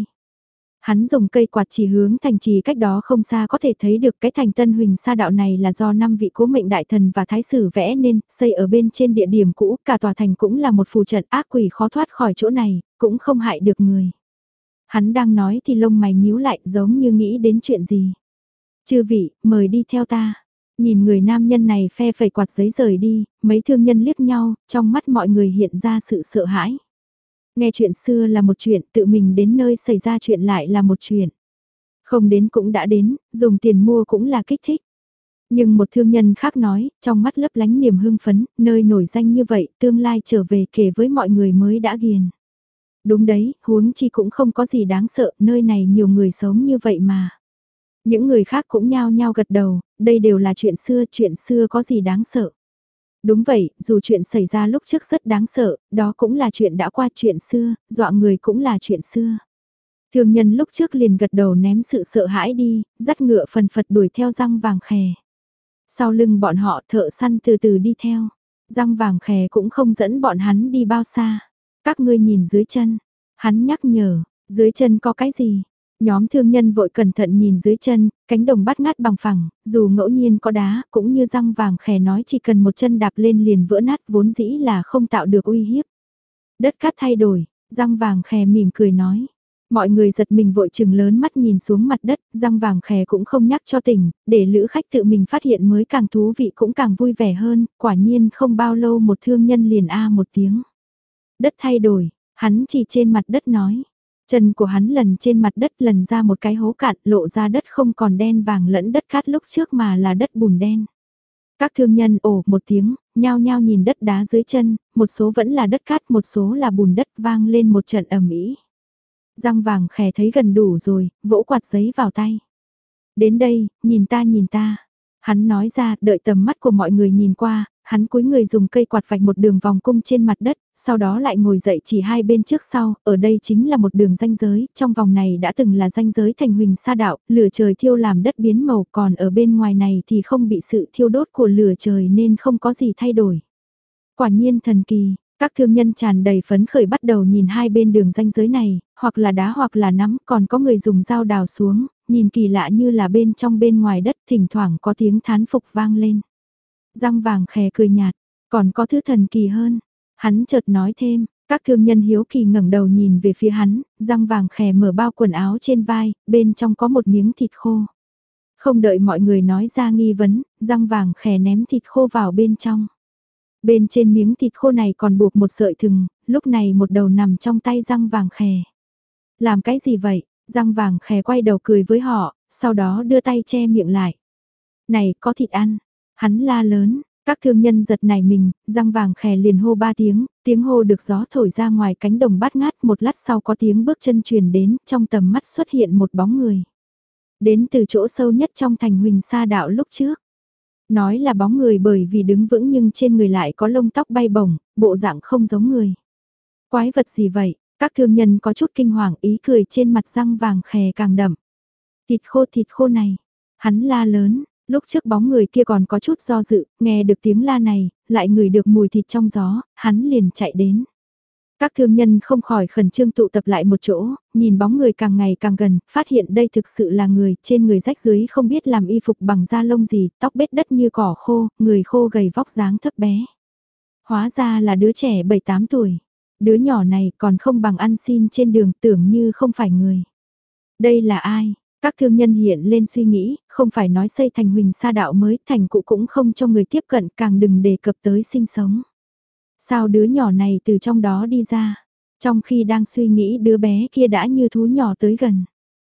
hắn dùng cây quạt chỉ hướng thành trì cách đó không xa có thể thấy được cái thành Tân Huỳnh Sa đạo này là do năm vị cố mệnh đại thần và thái sử vẽ nên, xây ở bên trên địa điểm cũ, cả tòa thành cũng là một phù trận ác quỷ khó thoát khỏi chỗ này, cũng không hại được người. Hắn đang nói thì lông mày nhíu lại giống như nghĩ đến chuyện gì. Chư vị, mời đi theo ta. Nhìn người nam nhân này phe phẩy quạt giấy rời đi, mấy thương nhân liếc nhau, trong mắt mọi người hiện ra sự sợ hãi. Nghe chuyện xưa là một chuyện, tự mình đến nơi xảy ra chuyện lại là một chuyện. Không đến cũng đã đến, dùng tiền mua cũng là kích thích. Nhưng một thương nhân khác nói, trong mắt lấp lánh niềm hưng phấn, nơi nổi danh như vậy, tương lai trở về kể với mọi người mới đã ghiền. Đúng đấy, huống chi cũng không có gì đáng sợ, nơi này nhiều người sống như vậy mà. Những người khác cũng nhao nhao gật đầu, đây đều là chuyện xưa, chuyện xưa có gì đáng sợ. Đúng vậy, dù chuyện xảy ra lúc trước rất đáng sợ, đó cũng là chuyện đã qua, chuyện xưa, dọa người cũng là chuyện xưa. Thương nhân lúc trước liền gật đầu ném sự sợ hãi đi, dắt ngựa phần phật đuổi theo răng vàng khè. Sau lưng bọn họ thợ săn từ từ đi theo, răng vàng khè cũng không dẫn bọn hắn đi bao xa. Các ngươi nhìn dưới chân, hắn nhắc nhở, dưới chân có cái gì? Nhóm thương nhân vội cẩn thận nhìn dưới chân, cánh đồng bát ngát bằng phẳng, dù ngẫu nhiên có đá, cũng như răng vàng khè nói chỉ cần một chân đạp lên liền vỡ nát vốn dĩ là không tạo được uy hiếp. Đất cát thay đổi, răng vàng khè mỉm cười nói. Mọi người giật mình vội chừng lớn mắt nhìn xuống mặt đất, răng vàng khè cũng không nhắc cho tỉnh, để lữ khách tự mình phát hiện mới càng thú vị cũng càng vui vẻ hơn, quả nhiên không bao lâu một thương nhân liền a một tiếng. Đất thay đổi, hắn chỉ trên mặt đất nói. Chân của hắn lần trên mặt đất lần ra một cái hố cạn lộ ra đất không còn đen vàng lẫn đất cát lúc trước mà là đất bùn đen. Các thương nhân ồ một tiếng, nhao nhao nhìn đất đá dưới chân, một số vẫn là đất cát một số là bùn đất vang lên một trận ầm ĩ. Răng vàng khè thấy gần đủ rồi, vỗ quạt giấy vào tay. Đến đây, nhìn ta nhìn ta. Hắn nói ra, đợi tầm mắt của mọi người nhìn qua, hắn cúi người dùng cây quạt vạch một đường vòng cung trên mặt đất, sau đó lại ngồi dậy chỉ hai bên trước sau, ở đây chính là một đường ranh giới, trong vòng này đã từng là ranh giới thành Huỳnh Sa đạo, lửa trời thiêu làm đất biến màu, còn ở bên ngoài này thì không bị sự thiêu đốt của lửa trời nên không có gì thay đổi. Quả nhiên thần kỳ. Các thương nhân tràn đầy phấn khởi bắt đầu nhìn hai bên đường ranh giới này, hoặc là đá hoặc là nắm, còn có người dùng dao đào xuống, nhìn kỳ lạ như là bên trong bên ngoài đất thỉnh thoảng có tiếng thán phục vang lên. Răng vàng khè cười nhạt, còn có thứ thần kỳ hơn. Hắn chợt nói thêm, các thương nhân hiếu kỳ ngẩng đầu nhìn về phía hắn, răng vàng khè mở bao quần áo trên vai, bên trong có một miếng thịt khô. Không đợi mọi người nói ra nghi vấn, răng vàng khè ném thịt khô vào bên trong. Bên trên miếng thịt khô này còn buộc một sợi thừng, lúc này một đầu nằm trong tay răng vàng khè. Làm cái gì vậy? Răng vàng khè quay đầu cười với họ, sau đó đưa tay che miệng lại. Này, có thịt ăn. Hắn la lớn, các thương nhân giật nảy mình, răng vàng khè liền hô ba tiếng, tiếng hô được gió thổi ra ngoài cánh đồng bát ngát, một lát sau có tiếng bước chân truyền đến, trong tầm mắt xuất hiện một bóng người. Đến từ chỗ sâu nhất trong thành Huỳnh Sa đạo lúc trước. Nói là bóng người bởi vì đứng vững nhưng trên người lại có lông tóc bay bổng, bộ dạng không giống người. Quái vật gì vậy? Các thương nhân có chút kinh hoàng, ý cười trên mặt răng vàng khè càng đậm. Thịt khô thịt khô này. Hắn la lớn, lúc trước bóng người kia còn có chút do dự, nghe được tiếng la này, lại ngửi được mùi thịt trong gió, hắn liền chạy đến. Các thương nhân không khỏi khẩn trương tụ tập lại một chỗ, nhìn bóng người càng ngày càng gần, phát hiện đây thực sự là người, trên người rách dưới không biết làm y phục bằng da lông gì, tóc bết đất như cỏ khô, người khô gầy vóc dáng thấp bé. Hóa ra là đứa trẻ bảy tám tuổi. Đứa nhỏ này còn không bằng ăn xin trên đường, tưởng như không phải người. Đây là ai? Các thương nhân hiện lên suy nghĩ, không phải nói xây thành Huỳnh Sa đạo mới, thành cụ cũng không cho người tiếp cận, càng đừng đề cập tới sinh sống. Sao đứa nhỏ này từ trong đó đi ra? Trong khi đang suy nghĩ đứa bé kia đã như thú nhỏ tới gần.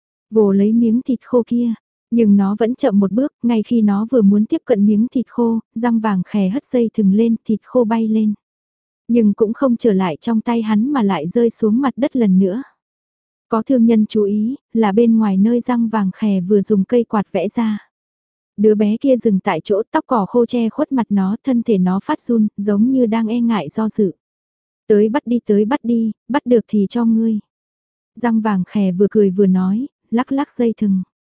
Vồ lấy miếng thịt khô kia, nhưng nó vẫn chậm một bước, ngay khi nó vừa muốn tiếp cận miếng thịt khô, răng vàng khè hất dây thừng lên, thịt khô bay lên. Nhưng cũng không trở lại trong tay hắn mà lại rơi xuống mặt đất lần nữa. Có thương nhân chú ý, là bên ngoài nơi răng vàng khè vừa dùng cây quạt vẽ ra. Đứa bé kia dừng tại chỗ, tóc cỏ khô che khuất mặt nó, thân thể nó phát run, giống như đang e ngại do dự. Tới bắt đi tới bắt đi, bắt được thì cho ngươi. Răng vàng khè vừa cười vừa nói, lắc lắc dây thừng.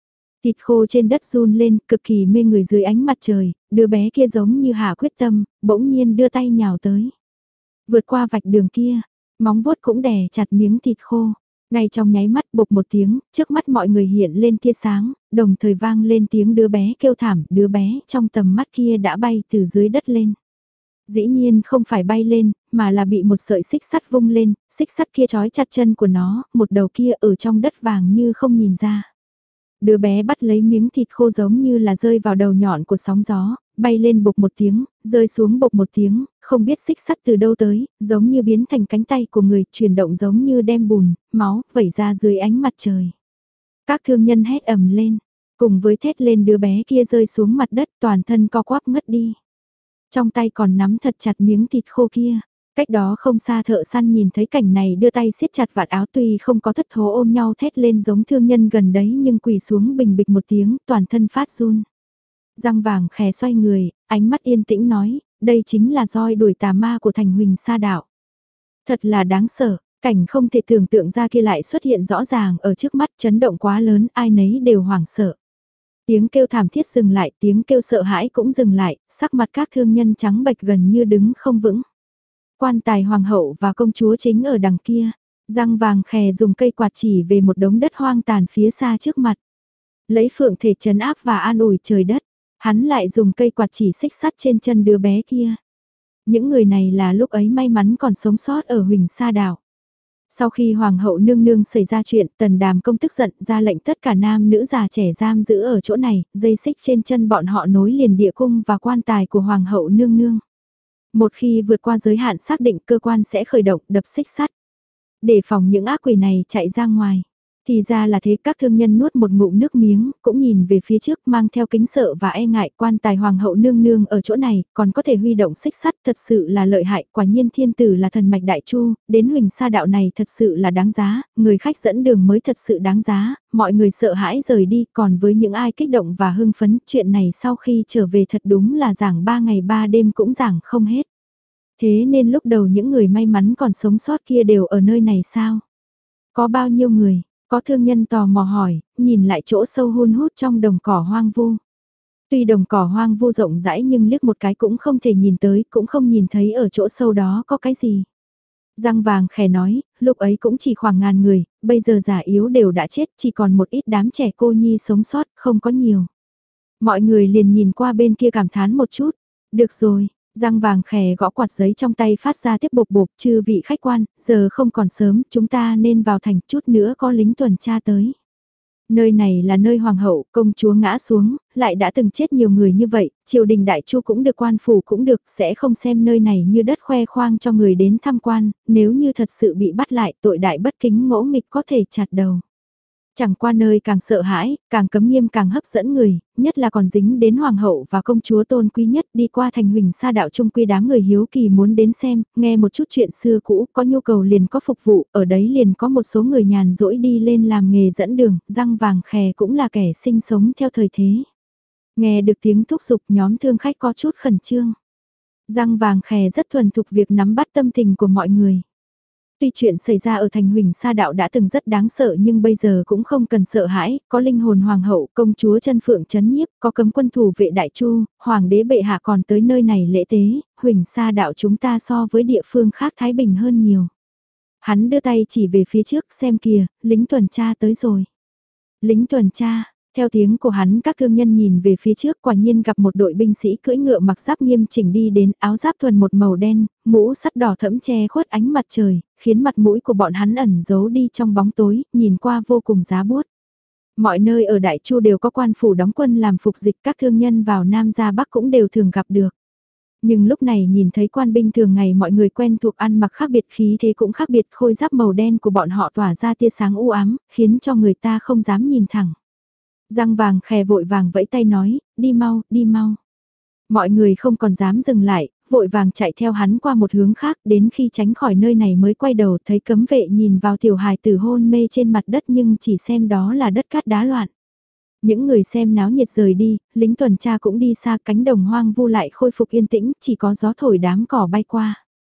Thịt khô trên đất run lên, cực kỳ mê người dưới ánh mặt trời, đứa bé kia giống như hạ quyết tâm, bỗng nhiên đưa tay nhào tới. Vượt qua vạch đường kia, móng vuốt cũng đè chặt miếng thịt khô. Ngay trong nháy mắt bục một tiếng, trước mắt mọi người hiện lên tia sáng, đồng thời vang lên tiếng đứa bé kêu thảm, đứa bé trong tầm mắt kia đã bay từ dưới đất lên. Dĩ nhiên không phải bay lên, mà là bị một sợi xích sắt vung lên, xích sắt kia trói chặt chân của nó, một đầu kia ở trong đất vàng như không nhìn ra. Đứa bé bắt lấy miếng thịt khô giống như là rơi vào đầu nhọn của sóng gió, bay lên bục một tiếng, rơi xuống bục một tiếng, không biết xích sắt từ đâu tới, giống như biến thành cánh tay của người, chuyển động giống như đem bùn, máu, vẩy ra dưới ánh mặt trời. Các thương nhân hét ầm lên, cùng với thét lên đứa bé kia rơi xuống mặt đất toàn thân co quắp ngất đi. Trong tay còn nắm thật chặt miếng thịt khô kia. Cách đó không xa thợ săn nhìn thấy cảnh này đưa tay siết chặt vạt áo tuy không có thất thố ôm nhau thét lên giống thương nhân gần đấy nhưng quỳ xuống bình bịch một tiếng toàn thân phát run. Răng vàng khè xoay người, ánh mắt yên tĩnh nói, đây chính là roi đuổi tà ma của thành Huỳnh Sa Đạo. Thật là đáng sợ, cảnh không thể tưởng tượng ra kia lại xuất hiện rõ ràng ở trước mắt chấn động quá lớn ai nấy đều hoảng sợ. Tiếng kêu thảm thiết dừng lại, tiếng kêu sợ hãi cũng dừng lại, sắc mặt các thương nhân trắng bệch gần như đứng không vững. Quan tài hoàng hậu và công chúa chính ở đằng kia, răng vàng khè dùng cây quạt chỉ về một đống đất hoang tàn phía xa trước mặt. Lấy phượng thể trấn áp và an ủi trời đất, hắn lại dùng cây quạt chỉ xích sắt trên chân đứa bé kia. Những người này là lúc ấy may mắn còn sống sót ở Huỳnh Sa Đảo. Sau khi hoàng hậu nương nương xảy ra chuyện, tần đàm công tức giận ra lệnh tất cả nam nữ già trẻ giam giữ ở chỗ này, dây xích trên chân bọn họ nối liền địa cung và quan tài của hoàng hậu nương nương. Một khi vượt qua giới hạn xác định cơ quan sẽ khởi động đập xích sắt. Để phòng những ác quỷ này chạy ra ngoài. Thì ra là thế các thương nhân nuốt một ngụm nước miếng, cũng nhìn về phía trước mang theo kính sợ và e ngại quan tài hoàng hậu nương nương ở chỗ này, còn có thể huy động xích sắt thật sự là lợi hại, quả nhiên thiên tử là thần mạch đại chu, đến Huỳnh Sa Đạo này thật sự là đáng giá, người khách dẫn đường mới thật sự đáng giá, mọi người sợ hãi rời đi, còn với những ai kích động và hưng phấn, chuyện này sau khi trở về thật đúng là giảng ba ngày ba đêm cũng giảng không hết. Thế nên lúc đầu những người may mắn còn sống sót kia đều ở nơi này sao? Có bao nhiêu người? Có thương nhân tò mò hỏi, nhìn lại chỗ sâu hun hút trong đồng cỏ hoang vu. Tuy đồng cỏ hoang vu rộng rãi nhưng liếc một cái cũng không thể nhìn tới, cũng không nhìn thấy ở chỗ sâu đó có cái gì. Răng vàng khè nói, lúc ấy cũng chỉ khoảng ngàn người, bây giờ già yếu đều đã chết, chỉ còn một ít đám trẻ cô nhi sống sót, không có nhiều. Mọi người liền nhìn qua bên kia cảm thán một chút, được rồi. Răng vàng khè gõ quạt giấy trong tay phát ra tiếp bột bột chư vị khách quan, giờ không còn sớm, chúng ta nên vào thành chút nữa có lính tuần tra tới. Nơi này là nơi hoàng hậu, công chúa ngã xuống, lại đã từng chết nhiều người như vậy, triều đình đại chu cũng được quan phủ cũng được, sẽ không xem nơi này như đất khoe khoang cho người đến tham quan, nếu như thật sự bị bắt lại tội đại bất kính ngỗ nghịch có thể chặt đầu. Chẳng qua nơi càng sợ hãi, càng cấm nghiêm càng hấp dẫn người, nhất là còn dính đến hoàng hậu và công chúa tôn quý nhất đi qua thành Huỳnh Sa Đạo trung quy đám người hiếu kỳ muốn đến xem, nghe một chút chuyện xưa cũ, có nhu cầu liền có phục vụ, ở đấy liền có một số người nhàn rỗi đi lên làm nghề dẫn đường, răng vàng khè cũng là kẻ sinh sống theo thời thế. Nghe được tiếng thúc giục nhóm thương khách có chút khẩn trương. Răng vàng khè rất thuần thục việc nắm bắt tâm tình của mọi người. Tuy chuyện xảy ra ở thành Huỳnh Sa Đạo đã từng rất đáng sợ nhưng bây giờ cũng không cần sợ hãi, có linh hồn hoàng hậu, công chúa chân phượng chấn nhiếp, có cấm quân thủ vệ đại chu, hoàng đế bệ hạ còn tới nơi này lễ tế, Huỳnh Sa Đạo chúng ta so với địa phương khác thái bình hơn nhiều. Hắn đưa tay chỉ về phía trước xem kìa, lính tuần tra tới rồi. Lính tuần tra. Theo tiếng của hắn các thương nhân nhìn về phía trước quả nhiên gặp một đội binh sĩ cưỡi ngựa mặc giáp nghiêm chỉnh đi đến áo giáp thuần một màu đen, mũ sắt đỏ thẫm che khuất ánh mặt trời, khiến mặt mũi của bọn hắn ẩn giấu đi trong bóng tối, nhìn qua vô cùng giá buốt. Mọi nơi ở Đại Chu đều có quan phủ đóng quân làm phục dịch các thương nhân vào Nam ra Bắc cũng đều thường gặp được. Nhưng lúc này nhìn thấy quan binh thường ngày mọi người quen thuộc ăn mặc khác biệt khí thế cũng khác biệt khôi giáp màu đen của bọn họ tỏa ra tia sáng u ám, khiến cho người ta không dám nhìn thẳng. Răng vàng khè vội vàng vẫy tay nói, đi mau, đi mau. Mọi người không còn dám dừng lại, vội vàng chạy theo hắn qua một hướng khác đến khi tránh khỏi nơi này mới quay đầu thấy cấm vệ nhìn vào tiểu hài tử hôn mê trên mặt đất nhưng chỉ xem đó là đất cát đá loạn. Những người xem náo nhiệt rời đi, lính tuần tra cũng đi xa cánh đồng hoang vu lại khôi phục yên tĩnh, chỉ có gió thổi đám cỏ bay qua.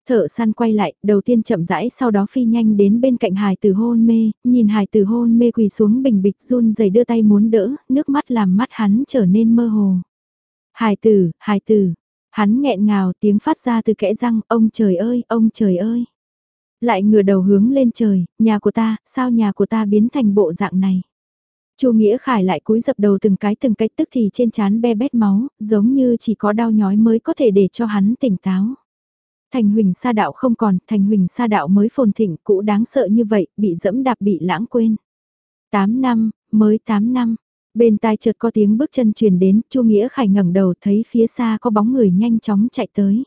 Thợ săn quay lại, đầu tiên chậm rãi sau đó phi nhanh đến bên cạnh hài tử hôn mê, nhìn hài tử hôn mê quỳ xuống bình bịch run rẩy đưa tay muốn đỡ, nước mắt làm mắt hắn trở nên mơ hồ. Hài tử, hài tử, hắn nghẹn ngào tiếng phát ra từ kẽ răng, ông trời ơi, ông trời ơi. Lại ngửa đầu hướng lên trời, nhà của ta, sao nhà của ta biến thành bộ dạng này. Chu Nghĩa Khải lại cúi dập đầu từng cái từng cái tức thì trên trán be bét máu, giống như chỉ có đau nhói mới có thể để cho hắn tỉnh táo. Thành Huỳnh Sa đạo không còn, Thành Huỳnh Sa đạo mới phồn thịnh cũ đáng sợ như vậy, bị dẫm đạp bị lãng quên. tám năm, mới tám năm. Bên tai chợt có tiếng bước chân truyền đến, Chu Nghĩa Khải ngẩng đầu thấy phía xa có bóng người nhanh chóng chạy tới.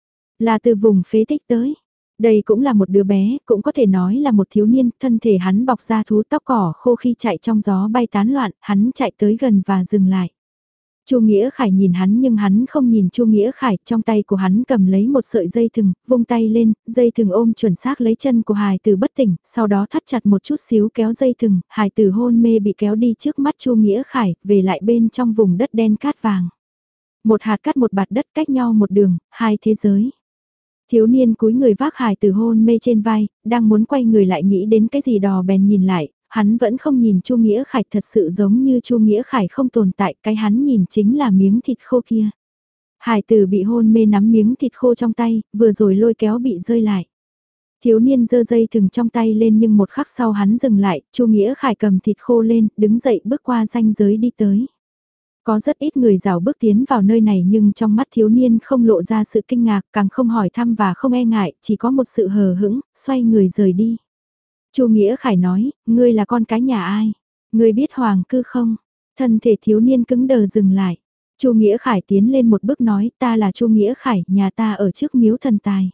Là từ vùng phế tích tới. Đây cũng là một đứa bé, cũng có thể nói là một thiếu niên, thân thể hắn bọc da thú tóc cỏ khô khi chạy trong gió bay tán loạn, hắn chạy tới gần và dừng lại. Chu Nghĩa Khải nhìn hắn nhưng hắn không nhìn Chu Nghĩa Khải, trong tay của hắn cầm lấy một sợi dây thừng, vung tay lên, dây thừng ôm chuẩn xác lấy chân của hài tử bất tỉnh, sau đó thắt chặt một chút xíu kéo dây thừng, hài tử hôn mê bị kéo đi trước mắt Chu Nghĩa Khải, về lại bên trong vùng đất đen cát vàng. Một hạt cát một bạt đất cách nhau một đường, hai thế giới. Thiếu niên cúi người vác hài tử hôn mê trên vai, đang muốn quay người lại nghĩ đến cái gì đò bèn nhìn lại, hắn vẫn không nhìn Chu Nghĩa Khải, thật sự giống như Chu Nghĩa Khải không tồn tại, cái hắn nhìn chính là miếng thịt khô kia. Hài tử bị hôn mê nắm miếng thịt khô trong tay, vừa rồi lôi kéo bị rơi lại. Thiếu niên giơ dây thừng trong tay lên nhưng một khắc sau hắn dừng lại, Chu Nghĩa Khải cầm thịt khô lên, đứng dậy bước qua ranh giới đi tới. Có rất ít người rào bước tiến vào nơi này nhưng trong mắt thiếu niên không lộ ra sự kinh ngạc, càng không hỏi thăm và không e ngại, chỉ có một sự hờ hững, xoay người rời đi. Chu Nghĩa Khải nói, ngươi là con cái nhà ai? Ngươi biết Hoàng Cư không? Thân thể thiếu niên cứng đờ dừng lại. Chu Nghĩa Khải tiến lên một bước nói, ta là Chu Nghĩa Khải, nhà ta ở trước miếu thần tài.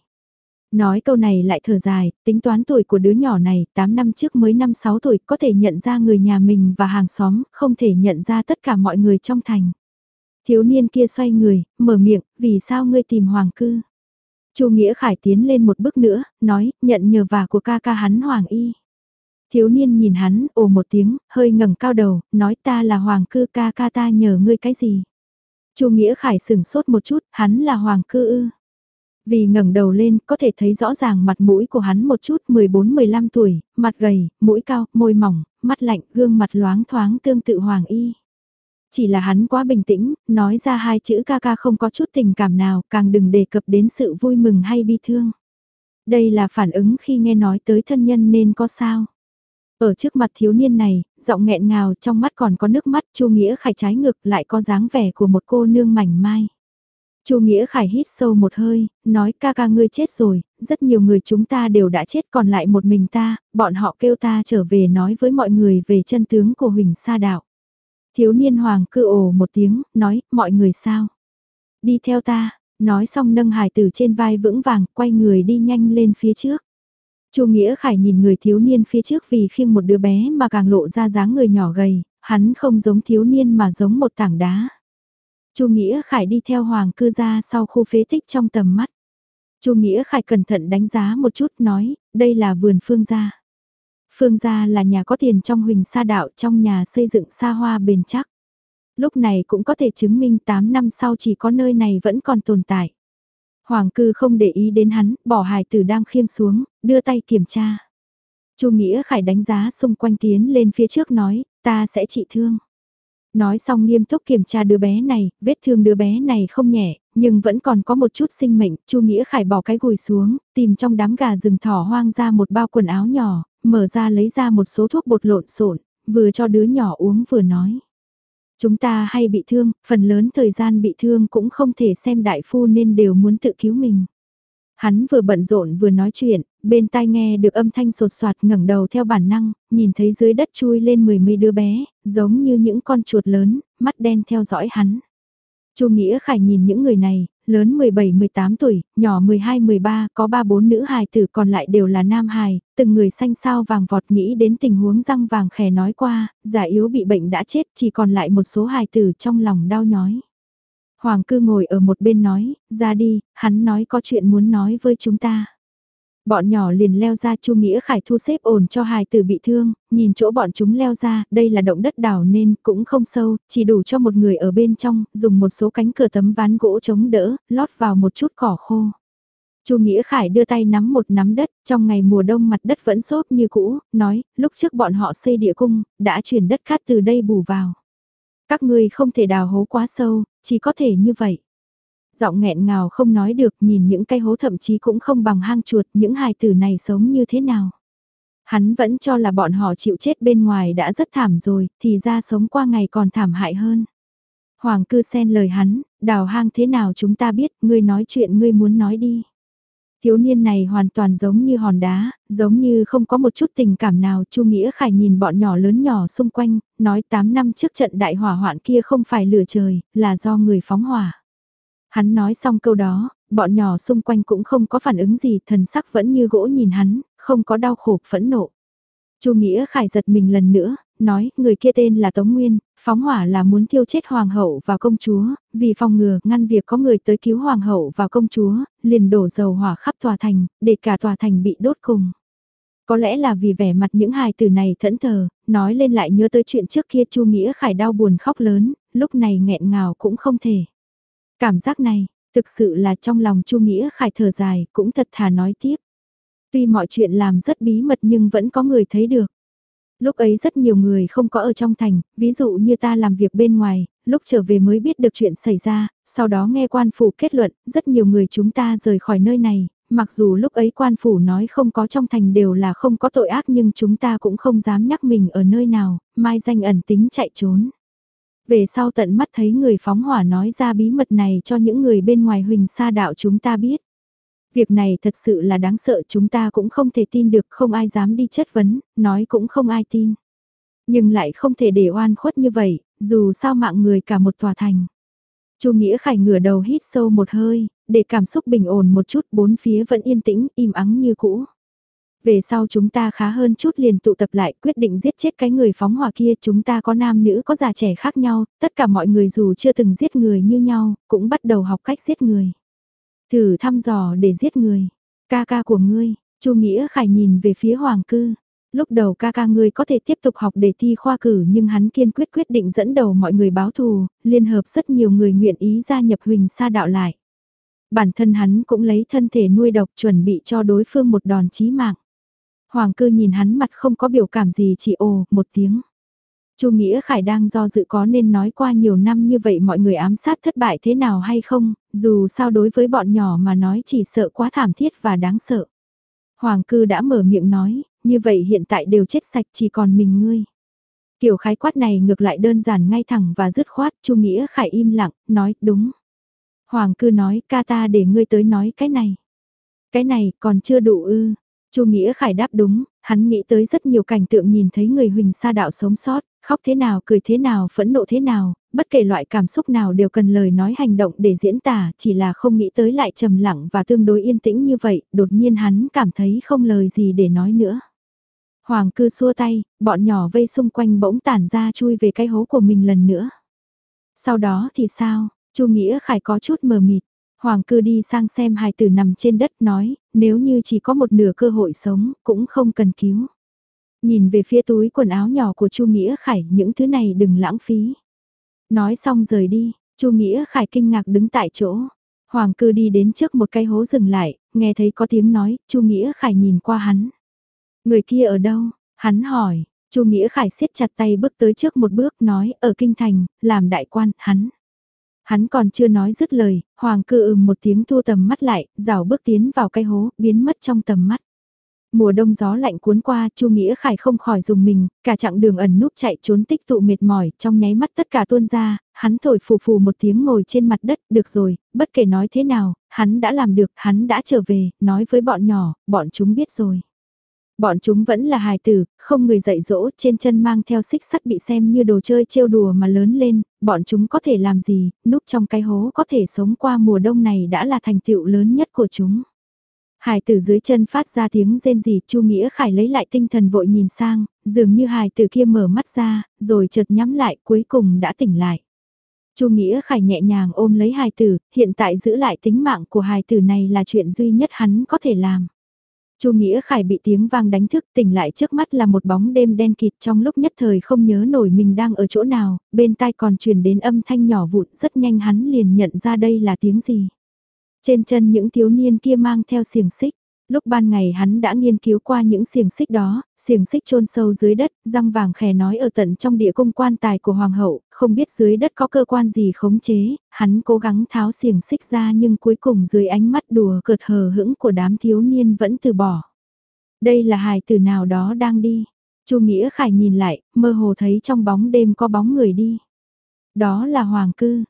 Nói câu này lại thở dài, tính toán tuổi của đứa nhỏ này, tám năm trước mới năm sáu tuổi, có thể nhận ra người nhà mình và hàng xóm, không thể nhận ra tất cả mọi người trong thành. Thiếu niên kia xoay người, mở miệng, vì sao ngươi tìm Hoàng Cư? Chu Nghĩa Khải tiến lên một bước nữa, nói, nhận nhờ vả của ca ca hắn Hoàng Y. Thiếu niên nhìn hắn, ồ một tiếng, hơi ngẩng cao đầu, nói ta là Hoàng Cư, ca ca ta nhờ ngươi cái gì? Chu Nghĩa Khải sừng sốt một chút, hắn là Hoàng Cư ư? Vì ngẩng đầu lên, có thể thấy rõ ràng mặt mũi của hắn một chút, mười bốn mười lăm tuổi, mặt gầy, mũi cao, môi mỏng, mắt lạnh, gương mặt loáng thoáng tương tự Hoàng Y. Chỉ là hắn quá bình tĩnh, nói ra hai chữ ca ca không có chút tình cảm nào, càng đừng đề cập đến sự vui mừng hay bi thương. Đây là phản ứng khi nghe nói tới thân nhân nên có sao. Ở trước mặt thiếu niên này, giọng nghẹn ngào trong mắt còn có nước mắt, Chu Nghĩa Khải trái ngược lại có dáng vẻ của một cô nương mảnh mai. Chu Nghĩa Khải hít sâu một hơi, nói ca ca ngươi chết rồi, rất nhiều người chúng ta đều đã chết còn lại một mình ta, bọn họ kêu ta trở về nói với mọi người về chân tướng của Huỳnh Sa Đạo. Thiếu niên Hoàng Cư ồ một tiếng, nói, mọi người sao? Đi theo ta, nói xong nâng hài tử trên vai vững vàng, quay người đi nhanh lên phía trước. Chu Nghĩa Khải nhìn người thiếu niên phía trước vì khiêng một đứa bé mà càng lộ ra dáng người nhỏ gầy, hắn không giống thiếu niên mà giống một tảng đá. Chu Nghĩa Khải đi theo Hoàng Cư ra sau khu phế tích trong tầm mắt. Chu Nghĩa Khải cẩn thận đánh giá một chút nói, đây là vườn Phương gia. Phương gia là nhà có tiền trong Huỳnh Sa Đạo, trong nhà xây dựng xa hoa bền chắc. Lúc này cũng có thể chứng minh tám năm sau chỉ có nơi này vẫn còn tồn tại. Hoàng Cư không để ý đến hắn, bỏ hài tử đang khiêng xuống, đưa tay kiểm tra. Chu Nghĩa Khải đánh giá xung quanh tiến lên phía trước nói, ta sẽ trị thương. Nói xong nghiêm túc kiểm tra đứa bé này, vết thương đứa bé này không nhẹ, nhưng vẫn còn có một chút sinh mệnh. Chu Nghĩa Khải bỏ cái gùi xuống, tìm trong đám gà rừng thỏ hoang ra một bao quần áo nhỏ, mở ra lấy ra một số thuốc bột lộn xộn, vừa cho đứa nhỏ uống vừa nói. Chúng ta hay bị thương, phần lớn thời gian bị thương cũng không thể xem đại phu nên đều muốn tự cứu mình. Hắn vừa bận rộn vừa nói chuyện, bên tai nghe được âm thanh sột soạt ngẩng đầu theo bản năng, nhìn thấy dưới đất chui lên mười mấy đứa bé, giống như những con chuột lớn, mắt đen theo dõi hắn. Chu Nghĩa Khải nhìn những người này, lớn mười bảy mười tám tuổi, nhỏ mười hai mười ba, có ba bốn nữ hài tử còn lại đều là nam hài, từng người xanh sao vàng vọt nghĩ đến tình huống răng vàng khè nói qua, già yếu bị bệnh đã chết chỉ còn lại một số hài tử trong lòng đau nhói. Hoàng Cư ngồi ở một bên nói, ra đi, hắn nói có chuyện muốn nói với chúng ta. Bọn nhỏ liền leo ra. Chu Nghĩa Khải thu xếp ổn cho hài tử bị thương, nhìn chỗ bọn chúng leo ra, đây là động đất đảo nên cũng không sâu, chỉ đủ cho một người ở bên trong, dùng một số cánh cửa tấm ván gỗ chống đỡ, lót vào một chút cỏ khô. Chu Nghĩa Khải đưa tay nắm một nắm đất, trong ngày mùa đông mặt đất vẫn xốp như cũ, nói, lúc trước bọn họ xây địa cung, đã chuyển đất cát từ đây bù vào. Các ngươi không thể đào hố quá sâu, chỉ có thể như vậy. Giọng nghẹn ngào không nói được, nhìn những cái hố thậm chí cũng không bằng hang chuột, những hài tử này sống như thế nào. Hắn vẫn cho là bọn họ chịu chết bên ngoài đã rất thảm rồi, thì ra sống qua ngày còn thảm hại hơn. Hoàng cư xen lời hắn, đào hang thế nào chúng ta biết, ngươi nói chuyện ngươi muốn nói đi. Thiếu niên này hoàn toàn giống như hòn đá, giống như không có một chút tình cảm nào. Chu Nghĩa Khải nhìn bọn nhỏ lớn nhỏ xung quanh, nói tám năm trước trận đại hỏa hoạn kia không phải lửa trời, là do người phóng hỏa. Hắn nói xong câu đó, bọn nhỏ xung quanh cũng không có phản ứng gì, thần sắc vẫn như gỗ nhìn hắn, không có đau khổ, phẫn nộ. Chu Nghĩa Khải giật mình lần nữa, nói, người kia tên là Tống Nguyên, phóng hỏa là muốn thiêu chết hoàng hậu và công chúa, vì phòng ngừa, ngăn việc có người tới cứu hoàng hậu và công chúa, liền đổ dầu hỏa khắp tòa thành, để cả tòa thành bị đốt cùng. Có lẽ là vì vẻ mặt những hài tử này thẫn thờ, nói lên lại nhớ tới chuyện trước kia. Chu Nghĩa Khải đau buồn khóc lớn, lúc này nghẹn ngào cũng không thể. Cảm giác này, thực sự là trong lòng Chu Nghĩa Khải thở dài, cũng thật thà nói tiếp. Tuy mọi chuyện làm rất bí mật nhưng vẫn có người thấy được. Lúc ấy rất nhiều người không có ở trong thành, ví dụ như ta làm việc bên ngoài, lúc trở về mới biết được chuyện xảy ra, sau đó nghe quan phủ kết luận, rất nhiều người chúng ta rời khỏi nơi này, mặc dù lúc ấy quan phủ nói không có trong thành đều là không có tội ác nhưng chúng ta cũng không dám nhắc mình ở nơi nào, mai danh ẩn tính chạy trốn. Về sau tận mắt thấy người phóng hỏa nói ra bí mật này cho những người bên ngoài Huỳnh Sa đạo chúng ta biết. Việc này thật sự là đáng sợ, chúng ta cũng không thể tin được, không ai dám đi chất vấn, nói cũng không ai tin. Nhưng lại không thể để oan khuất như vậy, dù sao mạng người cả một tòa thành. Chu Nghĩa Khải ngửa đầu hít sâu một hơi, để cảm xúc bình ổn một chút, bốn phía vẫn yên tĩnh, im ắng như cũ. Về sau chúng ta khá hơn chút liền tụ tập lại, quyết định giết chết cái người phóng hỏa kia. Chúng ta có nam nữ có già trẻ khác nhau, tất cả mọi người dù chưa từng giết người như nhau, cũng bắt đầu học cách giết người. Thử thăm dò để giết người. Ca ca của ngươi, Chu Nghĩa Khải nhìn về phía Hoàng Cư. Lúc đầu ca ca ngươi có thể tiếp tục học để thi khoa cử nhưng hắn kiên quyết quyết định dẫn đầu mọi người báo thù, liên hợp rất nhiều người nguyện ý gia nhập Huỳnh Sa đạo lại. Bản thân hắn cũng lấy thân thể nuôi độc chuẩn bị cho đối phương một đòn chí mạng. Hoàng Cư nhìn hắn mặt không có biểu cảm gì, chỉ ồ một tiếng. Chu Nghĩa Khải đang do dự có nên nói qua nhiều năm như vậy mọi người ám sát thất bại thế nào hay không, dù sao đối với bọn nhỏ mà nói chỉ sợ quá thảm thiết và đáng sợ. Hoàng Cư đã mở miệng nói, như vậy hiện tại đều chết sạch chỉ còn mình ngươi. Kiểu khái quát này ngược lại đơn giản ngay thẳng và dứt khoát. Chu Nghĩa Khải im lặng, nói đúng. Hoàng Cư nói, ca ta để ngươi tới nói cái này. Cái này còn chưa đủ ư. Chu Nghĩa Khải đáp đúng, hắn nghĩ tới rất nhiều cảnh tượng nhìn thấy người Huỳnh Sa đạo sống sót, khóc thế nào, cười thế nào, phẫn nộ thế nào, bất kể loại cảm xúc nào đều cần lời nói hành động để diễn tả, chỉ là không nghĩ tới lại trầm lặng và tương đối yên tĩnh như vậy, đột nhiên hắn cảm thấy không lời gì để nói nữa. Hoàng Cư xua tay, bọn nhỏ vây xung quanh bỗng tản ra chui về cái hố của mình lần nữa. Sau đó thì sao? Chu Nghĩa Khải có chút mờ mịt. Hoàng Cư đi sang xem hài tử nằm trên đất nói, nếu như chỉ có một nửa cơ hội sống, cũng không cần cứu. Nhìn về phía túi quần áo nhỏ của Chu Nghĩa Khải, những thứ này đừng lãng phí. Nói xong rời đi, Chu Nghĩa Khải kinh ngạc đứng tại chỗ. Hoàng Cư đi đến trước một cái hố dừng lại, nghe thấy có tiếng nói, Chu Nghĩa Khải nhìn qua hắn. Người kia ở đâu? Hắn hỏi, Chu Nghĩa Khải siết chặt tay bước tới trước một bước nói, ở Kinh Thành, làm đại quan, hắn. Hắn còn chưa nói dứt lời, Hoàng Cư ừm một tiếng thu tầm mắt lại, rảo bước tiến vào cái hố, biến mất trong tầm mắt. Mùa đông gió lạnh cuốn qua, Chu Nghĩa Khải không khỏi dùng mình, cả chặng đường ẩn núp chạy trốn tích tụ mệt mỏi, trong nháy mắt tất cả tuôn ra, hắn thổi phù phù một tiếng ngồi trên mặt đất, được rồi, bất kể nói thế nào, hắn đã làm được, hắn đã trở về, nói với bọn nhỏ, bọn chúng biết rồi. Bọn chúng vẫn là hài tử, không người dạy dỗ, trên chân mang theo xích sắt bị xem như đồ chơi trêu đùa mà lớn lên, bọn chúng có thể làm gì, núp trong cái hố có thể sống qua mùa đông này đã là thành tựu lớn nhất của chúng. Hài tử dưới chân phát ra tiếng rên rỉ, Chu Nghĩa Khải lấy lại tinh thần vội nhìn sang, dường như hài tử kia mở mắt ra, rồi chợt nhắm lại, cuối cùng đã tỉnh lại. Chu Nghĩa Khải nhẹ nhàng ôm lấy hài tử, hiện tại giữ lại tính mạng của hài tử này là chuyện duy nhất hắn có thể làm. Chu Nghĩa Khải bị tiếng vang đánh thức, tỉnh lại trước mắt là một bóng đêm đen kịt, trong lúc nhất thời không nhớ nổi mình đang ở chỗ nào, bên tai còn truyền đến âm thanh nhỏ vụn, rất nhanh hắn liền nhận ra đây là tiếng gì. Trên chân những thiếu niên kia mang theo xiềng xích. Lúc ban ngày hắn đã nghiên cứu qua những xiềng xích đó, xiềng xích chôn sâu dưới đất, răng vàng khè nói ở tận trong địa cung quan tài của hoàng hậu, không biết dưới đất có cơ quan gì khống chế, hắn cố gắng tháo xiềng xích ra nhưng cuối cùng dưới ánh mắt đùa cợt hờ hững của đám thiếu niên vẫn từ bỏ. Đây là hài tử nào đó đang đi. Chu Nghĩa Khải nhìn lại, mơ hồ thấy trong bóng đêm có bóng người đi. Đó là Hoàng Cư,